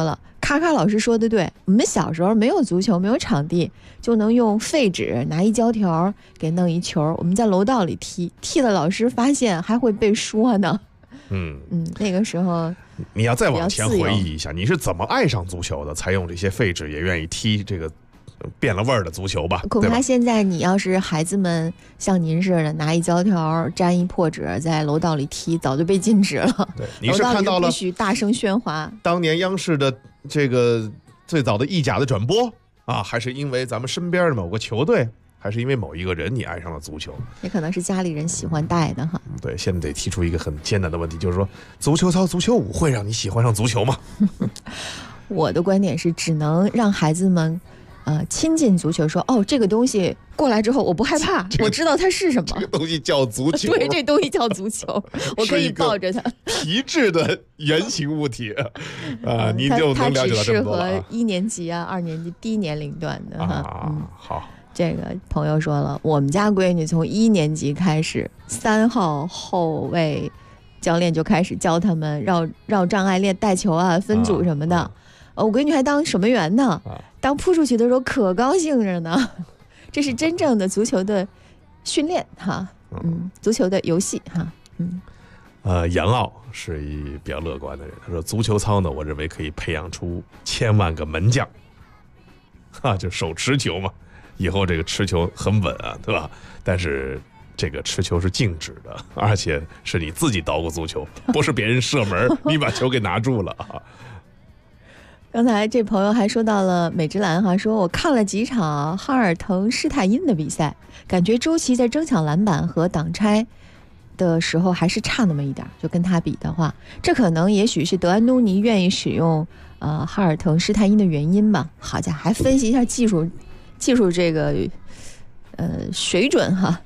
咔咔老师说的对，我们小时候没有足球，没有场地，就能用废纸拿一胶条给弄一球，我们在楼道里踢，踢了老师发现还会被说呢。那个时候你要再往前回忆一下，你是怎么爱上足球的？才用这些废纸也愿意踢这个变了味儿的足球吧？ 恐怕现在你要是孩子们像您似的拿一胶条粘一破纸在楼道里踢，早就被禁止了。 对，你是看到了不许大声喧哗。 当年央视的这个最早的意甲的转播啊，还是因为咱们身边的某个球队？还是因为某一个人你爱上了足球？ 也可能是家里人喜欢带的哈。 对，现在得提出一个很艰难的问题，就是说足球操、足球舞会让你喜欢上足球吗？ 我的观点是，只能让孩子们亲近足球，说哦，这个东西过来之后我不害怕，我知道它是什么。 这个东西叫足球。 对，这东西叫足球，我可以抱着它。 皮质的圆形物体啊，你就能了解到这么多了。 它只适合1年级啊、2年级低年龄段的哈。 好。 这个朋友说了，我们家闺女从1年级开始，3号后卫教练就开始教他们绕障碍链带球啊、分组什么的。我闺女还当守门员呢，当扑出去的时候可高兴着呢。这是真正的足球的训练哈，足球的游戏哈， 杨傲是一比较乐观的人，他说足球操呢，我认为可以培养出1000万个门将，就手持球嘛。以后这个持球很稳啊，对吧？但是这个持球是静止的，而且是你自己捣鼓足球，不是别人射门你把球给拿住了啊。 刚才这朋友还说到了美职篮哈，说我看了几场哈尔滕施泰因的比赛，感觉周琦在争抢篮板和挡拆的时候还是差那么一点，就跟他比的话，这可能也许是德安东尼愿意使用哈尔滕施泰因的原因吧。好家伙，还分析一下技术这个水准哈。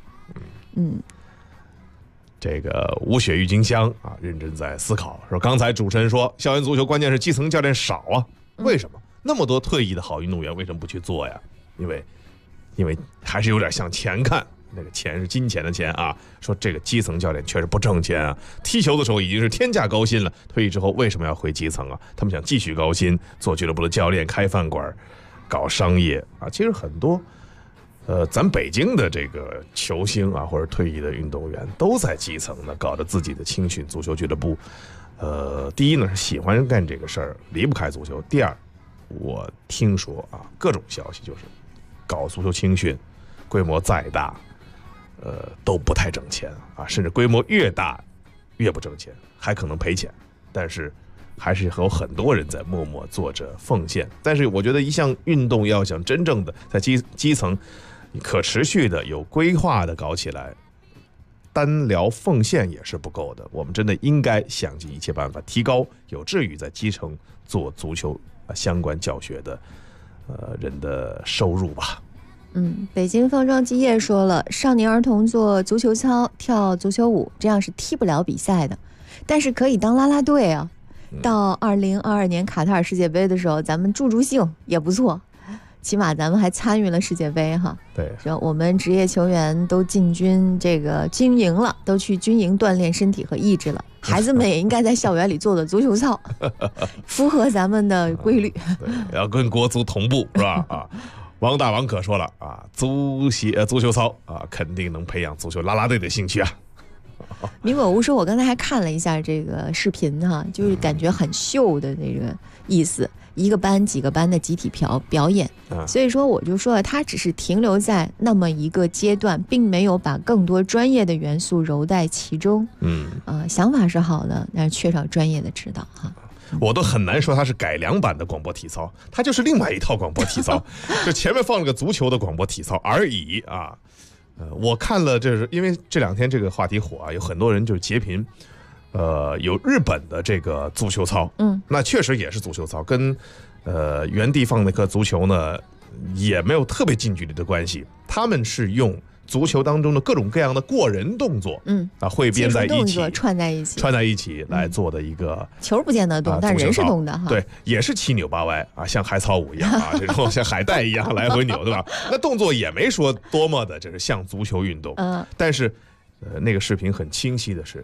这个吴雪郁金香啊，认真在思考，说刚才主持人说校园足球关键是基层教练少啊，为什么那么多退役的好运动员为什么不去做呀？因为还是有点向前看，那个钱是金钱的钱啊。说这个基层教练确实不挣钱啊，踢球的时候已经是天价高薪了，退役之后为什么要回基层啊？他们想继续高薪，做俱乐部的教练，开饭馆，搞商业啊。其实很多咱北京的这个球星啊，或者退役的运动员都在基层呢，搞着自己的青训足球俱乐部。第一呢是喜欢干这个事儿，离不开足球。第二，我听说啊，各种消息就是搞足球青训，规模再大，都不太挣钱啊，甚至规模越大越不挣钱，还可能赔钱。但是还是有很多人在默默做着奉献。但是我觉得一项运动要想真正的在基层可持续的有规划的搞起来，单聊奉献也是不够的。我们真的应该想尽一切办法提高有志于在基层做足球相关教学的人的收入吧。 北京方庄基业说了，少年儿童做足球操、跳足球舞，这样是踢不了比赛的，但是可以当啦啦队啊。到2022年卡塔尔世界杯的时候，咱们助兴也不错，起码咱们还参与了世界杯哈。 对， 说我们职业球员都进军这个军营了，都去军营锻炼身体和意志了。孩子们也应该在校园里做足球操，符合咱们的规律。 对，要跟国足同步是吧？啊，王大王可说了啊，足球操啊，肯定能培养足球啦啦队的兴趣啊。 民果屋说，我刚才还看了一下这个视频哈，就是感觉很秀的那个意思，一个班几个班的集体表演，所以说我就说他只是停留在那么一个阶段，并没有把更多专业的元素揉在其中。想法是好的，但是缺少专业的指导哈。 我都很难说它是改良版的广播体操，它就是另外一套广播体操，就前面放了个足球的广播体操而已啊。我看了，这是因为这2天这个话题火啊，有很多人就是截屏，有日本的这个足球操，那确实也是足球操，跟原地放那颗足球呢也没有特别近距离的关系，他们是用足球当中的各种各样的过人动作，汇编在一起， 串在一起来做的一个球不见得动，但人是动的哈。 对，也是七扭八歪啊，像海草舞一样啊，这种像海带一样来回扭，对吧？那动作也没说多么的，这是像足球运动，但是那个视频很清晰的是，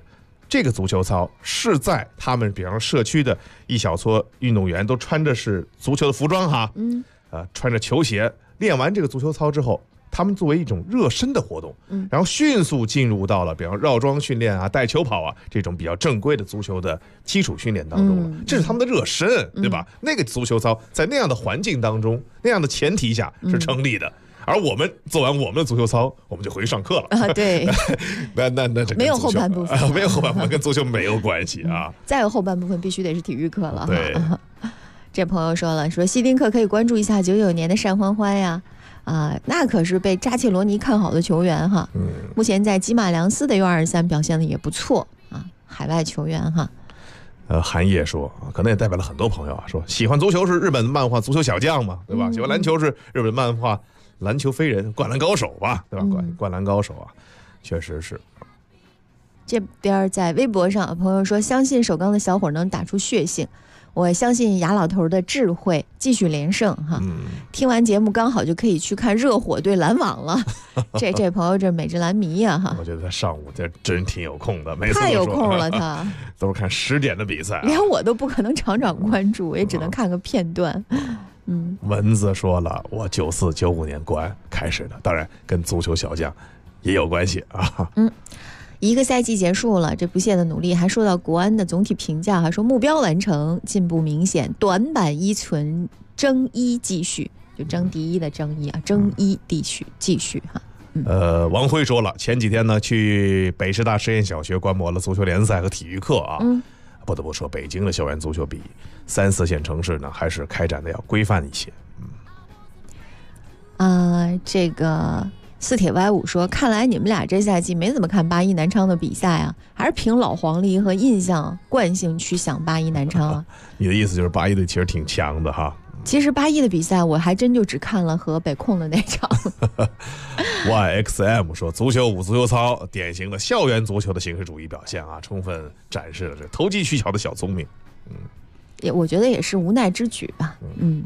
这个足球操是在他们比方说社区的一小撮运动员都穿着是足球的服装哈，穿着球鞋练完这个足球操之后，他们作为一种热身的活动，然后迅速进入到了比方绕桩训练啊、带球跑啊这种比较正规的足球的基础训练当中了。这是他们的热身，对吧？那个足球操在那样的环境当中、那样的前提下是成立的。而我们做完我们的足球操，我们就回去上课了啊！对， 那这没有后半部分， 没有后半部分跟足球没有关系啊。 再有后半部分必须得是体育课了。 对， 这朋友说了，说希丁克可以关注一下99年的单欢欢呀，那可是被扎切罗尼看好的球员哈。目前在吉马良斯的U23表现的也不错啊，海外球员哈。 韩烨说，可能也代表了很多朋友啊，说喜欢足球是日本漫画足球小将嘛，对吧？喜欢篮球是日本漫画篮球飞人、灌篮高手吧，对吧？灌篮高手啊，确实是。 这边在微博上，朋友说相信首钢的小伙能打出血性，我相信雅老头的智慧，继续连胜哈。听完节目刚好就可以去看热火对篮网了。这朋友这美职篮迷呀哈。 我觉得他上午这真挺有空的，每次太有空了他。 都是看10点的比赛， 连我都不可能场场关注，我也只能看个片段。 蚊子说了，我94、95年国安开始的，当然跟足球小将也有关系啊。 一个赛季结束了，这不懈的努力还受到国安的总体评价哈，说目标完成，进步明显，短板依存，争一继续，就争第一的争一啊，争一继续哈。 王辉说了，前几天呢去北师大实验小学观摩了足球联赛和体育课啊。不得不说，北京的校园足球比3、4线城市呢还是开展的要规范一些。 这个四铁歪五说，看来你们俩这赛季没怎么看8-1南昌的比赛啊，还是凭老黄历和印象惯性去想8-1南昌啊。 你的意思就是8-1队其实挺强的哈。 其实8-1的比赛我还真就只看了和北控的那场。 YXM 说，足球舞、足球操，典型的校园足球的形式主义表现啊，充分展示了这投机取巧的小聪明。 我觉得也是无奈之举吧。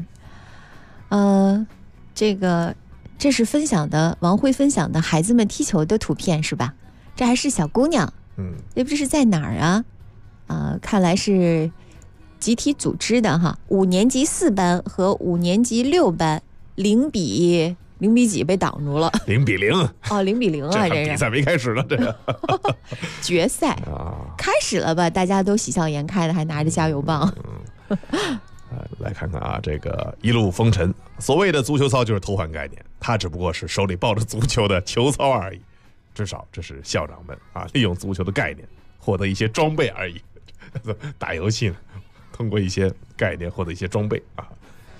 这是分享的王辉分享的孩子们踢球的图片是吧？这还是小姑娘。这不是在哪儿啊？看来是集体组织的哈，5年级4班和5年级6班0比几被挡住了。 0比0 哦，0比0啊，这比赛没开始呢，这个决赛开始了吧？大家都喜笑颜开的，还拿着加油棒。 来看看啊，这个一路风尘，所谓的足球操就是偷换概念，它只不过是手里抱着足球的球操而已。至少这是校长们啊利用足球的概念获得一些装备而已。打游戏呢，通过一些概念获得一些装备啊。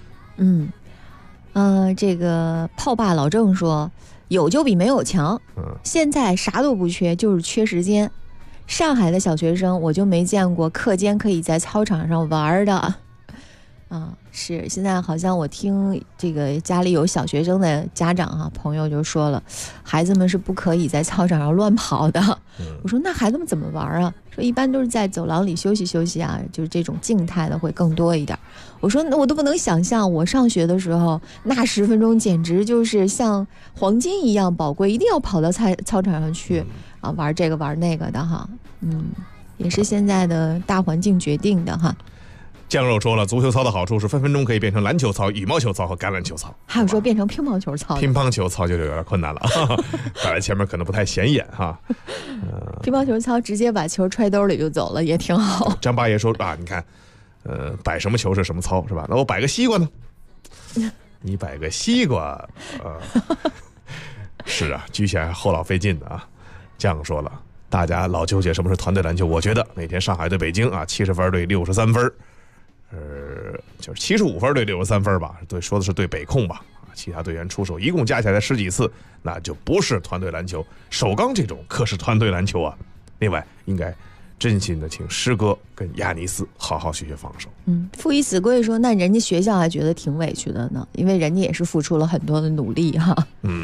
这个炮霸老郑说，有就比没有强。现在啥都不缺，就是缺时间。上海的小学生我就没见过课间可以在操场上玩的。是现在好像我听这个家里有小学生的家长朋友就说了，孩子们是不可以在操场上乱跑的。我说那孩子们怎么玩啊？说一般都是在走廊里休息休息啊，就是这种静态的会更多一点。我说那我都不能想象，我上学的时候那10分钟简直就是像黄金一样宝贵，一定要跑到操场上去玩这个玩那个的哈。也是现在的大环境决定的哈。 酱肉说了，足球操的好处是分分钟可以变成篮球操、羽毛球操和橄榄球操， 还有说变成乒乓球操。 乒乓球操就有点困难了，摆在前面可能不太显眼哈。 乒乓球操直接把球揣兜里就走了，也挺好。 张八爷说啊，你看，摆什么球是什么操是吧？那我摆个西瓜呢？你摆个西瓜，是啊，举起来后老费劲的啊。酱说了，大家老纠结什么是团队篮球，我觉得那天上海对北京啊，70分对63分。就是75分对63分吧，对，说的是对北控吧，其他队员出手一共加起来10几次，那就不是团队篮球。首钢这种可是团队篮球啊。另外，应该真心的请师哥跟亚尼斯好好学学防守。 父以子贵说，那人家学校还觉得挺委屈的呢，因为人家也是付出了很多的努力哈。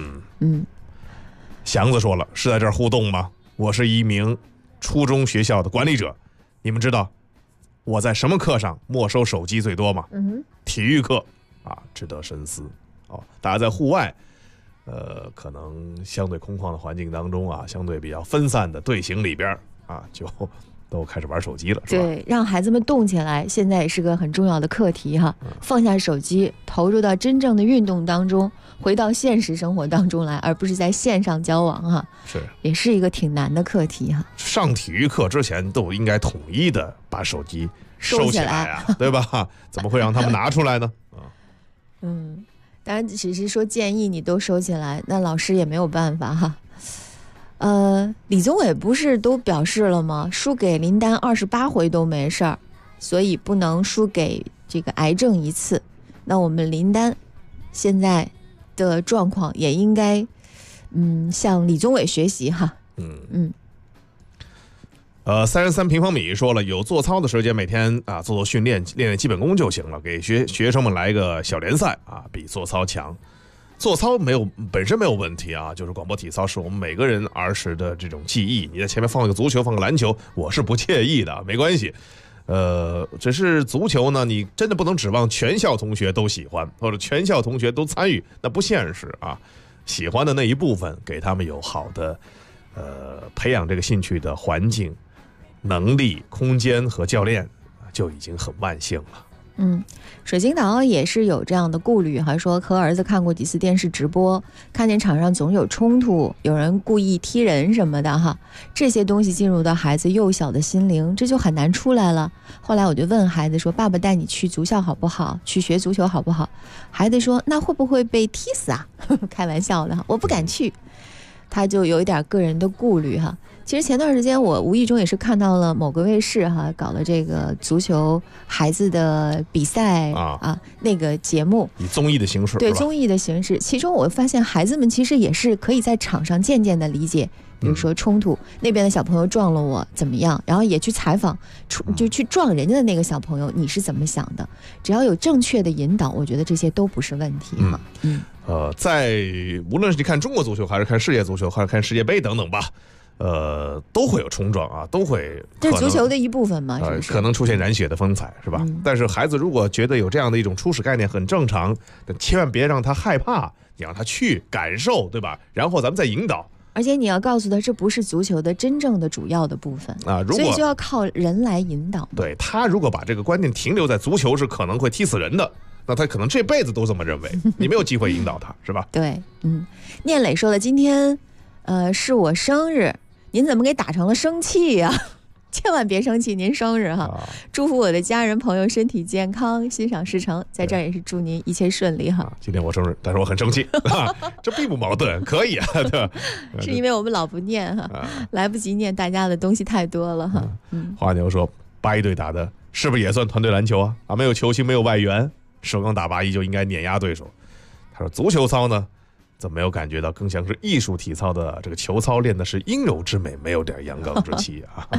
祥子说了，是在这儿互动吗？我是一名初中学校的管理者，你们知道我在什么课上没收手机最多吗？体育课啊，值得深思。大家在户外，可能相对空旷的环境当中啊，相对比较分散的队形里边， 啊，就都开始玩手机了，是吧？ 对，让孩子们动起来，现在也是个很重要的课题哈。放下手机，投入到真正的运动当中，回到现实生活当中来，而不是在线上交往哈。 是， 也是一个挺难的课题哈。 上体育课之前都应该统一的把手机收起来啊，对吧？怎么会让他们拿出来呢？ 当然只是说建议你都收起来，那老师也没有办法哈。李宗伟不是都表示了吗？输给林丹28回都没事儿，所以不能输给这个癌症一次。那我们林丹现在的状况也应该，向李宗伟学习哈。 33平方米说了，有做操的时间，每天啊做训练，练练基本功就行了。给学生们来一个小联赛啊，比做操强。做操本身没有问题啊，就是广播体操是我们每个人儿时的这种记忆。你在前面放个足球，放个篮球，我是不介意的，没关系。只是足球呢，你真的不能指望全校同学都喜欢，或者全校同学都参与，那不现实啊。喜欢的那一部分，给他们有好的培养这个兴趣的环境、能力、空间和教练，就已经很万幸了。 水晶岛也是有这样的顾虑，还说和儿子看过几次电视直播，看见场上总有冲突，有人故意踢人什么的哈，这些东西进入到孩子幼小的心灵，这就很难出来了。后来我就问孩子说，爸爸带你去足校好不好，去学足球好不好？孩子说，那会不会被踢死啊？开玩笑的，我不敢去。他就有一点个人的顾虑哈。其实前段时间我无意中也是看到了某个卫视哈搞了这个足球孩子的比赛那个节目， 以综艺的形式， 对综艺的形式。其中我发现孩子们其实也是可以在场上渐渐的理解，比如说冲突，那边的小朋友撞了我怎么样，然后也去采访，就去撞人家的那个小朋友，你是怎么想的？只要有正确的引导，我觉得这些都不是问题哈。 在无论是你看中国足球，还是看世界足球，还是看世界杯等等吧。都会有冲撞啊，都会， 这是足球的一部分嘛，是不是？ 可能出现染血的风采，是吧？但是孩子如果觉得有这样的一种初始概念很正常，但千万别让他害怕，你让他去感受，对吧？然后咱们再引导。 而且你要告诉他，这不是足球的真正的主要的部分啊，所以就要靠人来引导。 对，他如果把这个观念停留在足球是可能会踢死人的，那他可能这辈子都这么认为，你没有机会引导他，是吧？ 对，念磊说了，今天是我生日。您怎么给打成了生气呀？千万别生气，您生日哈！祝福我的家人朋友身体健康，心想事成。在这儿也是祝您一切顺利哈。 今天我生日，但是我很生气，这并不矛盾，可以啊，对吧？ 是因为我们老不念哈，来不及念，大家的东西太多了哈。 华牛说，81队打的是不是也算团队篮球啊？没有球星，没有外援，首钢打81就应该碾压对手。他说足球操呢？怎么没有感觉到更像是艺术体操的这个球操练的是阴柔之美，没有点阳刚之气啊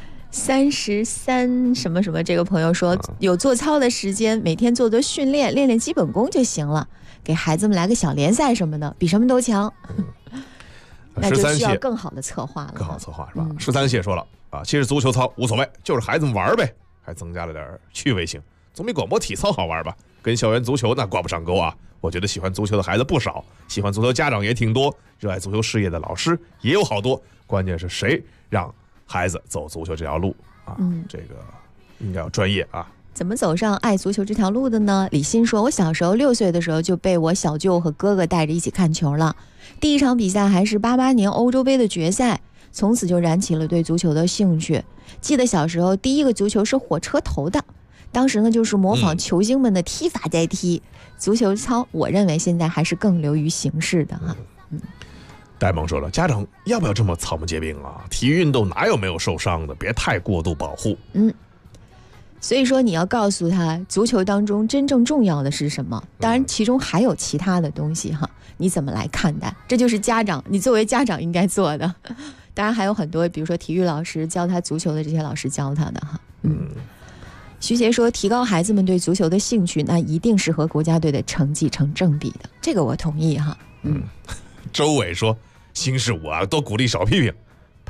？33什么什么这个朋友说，有做操的时间，每天做做训练，练练基本功就行了，给孩子们来个小联赛什么的，比什么都强。那就需要更好的策划了， 更好策划是吧？13谢说了啊，其实足球操无所谓，就是孩子们玩呗，还增加了点趣味性，总比广播体操好玩吧？跟校园足球那挂不上钩啊。我觉得喜欢足球的孩子不少，喜欢足球家长也挺多，热爱足球事业的老师也有好多。关键是谁让孩子走足球这条路啊？这个应该要专业啊。 怎么走上爱足球这条路的呢？李欣说，我小时候6岁的时候就被我小舅和哥哥带着一起看球了，第一场比赛还是88年欧洲杯的决赛，从此就燃起了对足球的兴趣。记得小时候第一个足球是火车头的，当时呢就是模仿球星们的踢法在踢。足球操我认为现在还是更流于形式的哈。 戴蒙说了，家长要不要这么草木皆兵啊？体育运动哪有没有受伤的？别太过度保护。 所以说你要告诉他，足球当中真正重要的是什么？当然其中还有其他的东西哈，你怎么来看待？这就是家长，你作为家长应该做的。当然还有很多，比如说体育老师教他足球的这些老师教他的哈。徐杰说，提高孩子们对足球的兴趣，那一定是和国家队的成绩成正比的，这个我同意哈。 周伟说，新事物啊，多鼓励少批评，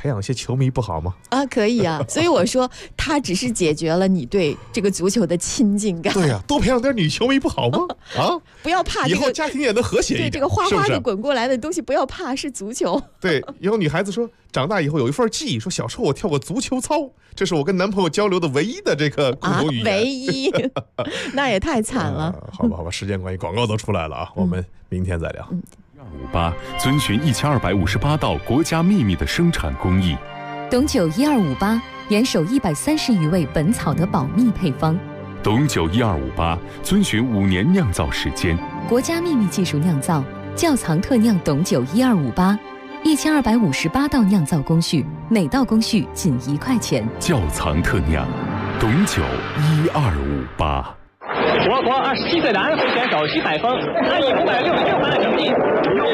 培养些球迷不好吗？ 啊，可以啊。所以我说，它只是解决了你对这个足球的亲近感。 对呀，多培养点女球迷不好吗？啊， 不要怕， 以后家庭也能和谐一点。 对这个哗哗的滚过来的东西，不要怕，是足球。 对，以后女孩子说，长大以后有一份记忆，说小时候我跳过足球操，这是我跟男朋友交流的唯一的这个共同语言。 唯一，那也太惨了。 好吧，时间关系，广告都出来了啊，我们明天再聊。 1258遵循1258道国家秘密的生产工艺。 董酒1258严守130余味本草的保密配方。 董酒1258遵循5年酿造时间， 国家秘密技术酿造，窖藏特酿董酒1258，1258道酿造工序，每道工序仅1块钱。 窖藏特酿，董酒1258。 我国27岁的安徽选手徐海峰，他以566分的成绩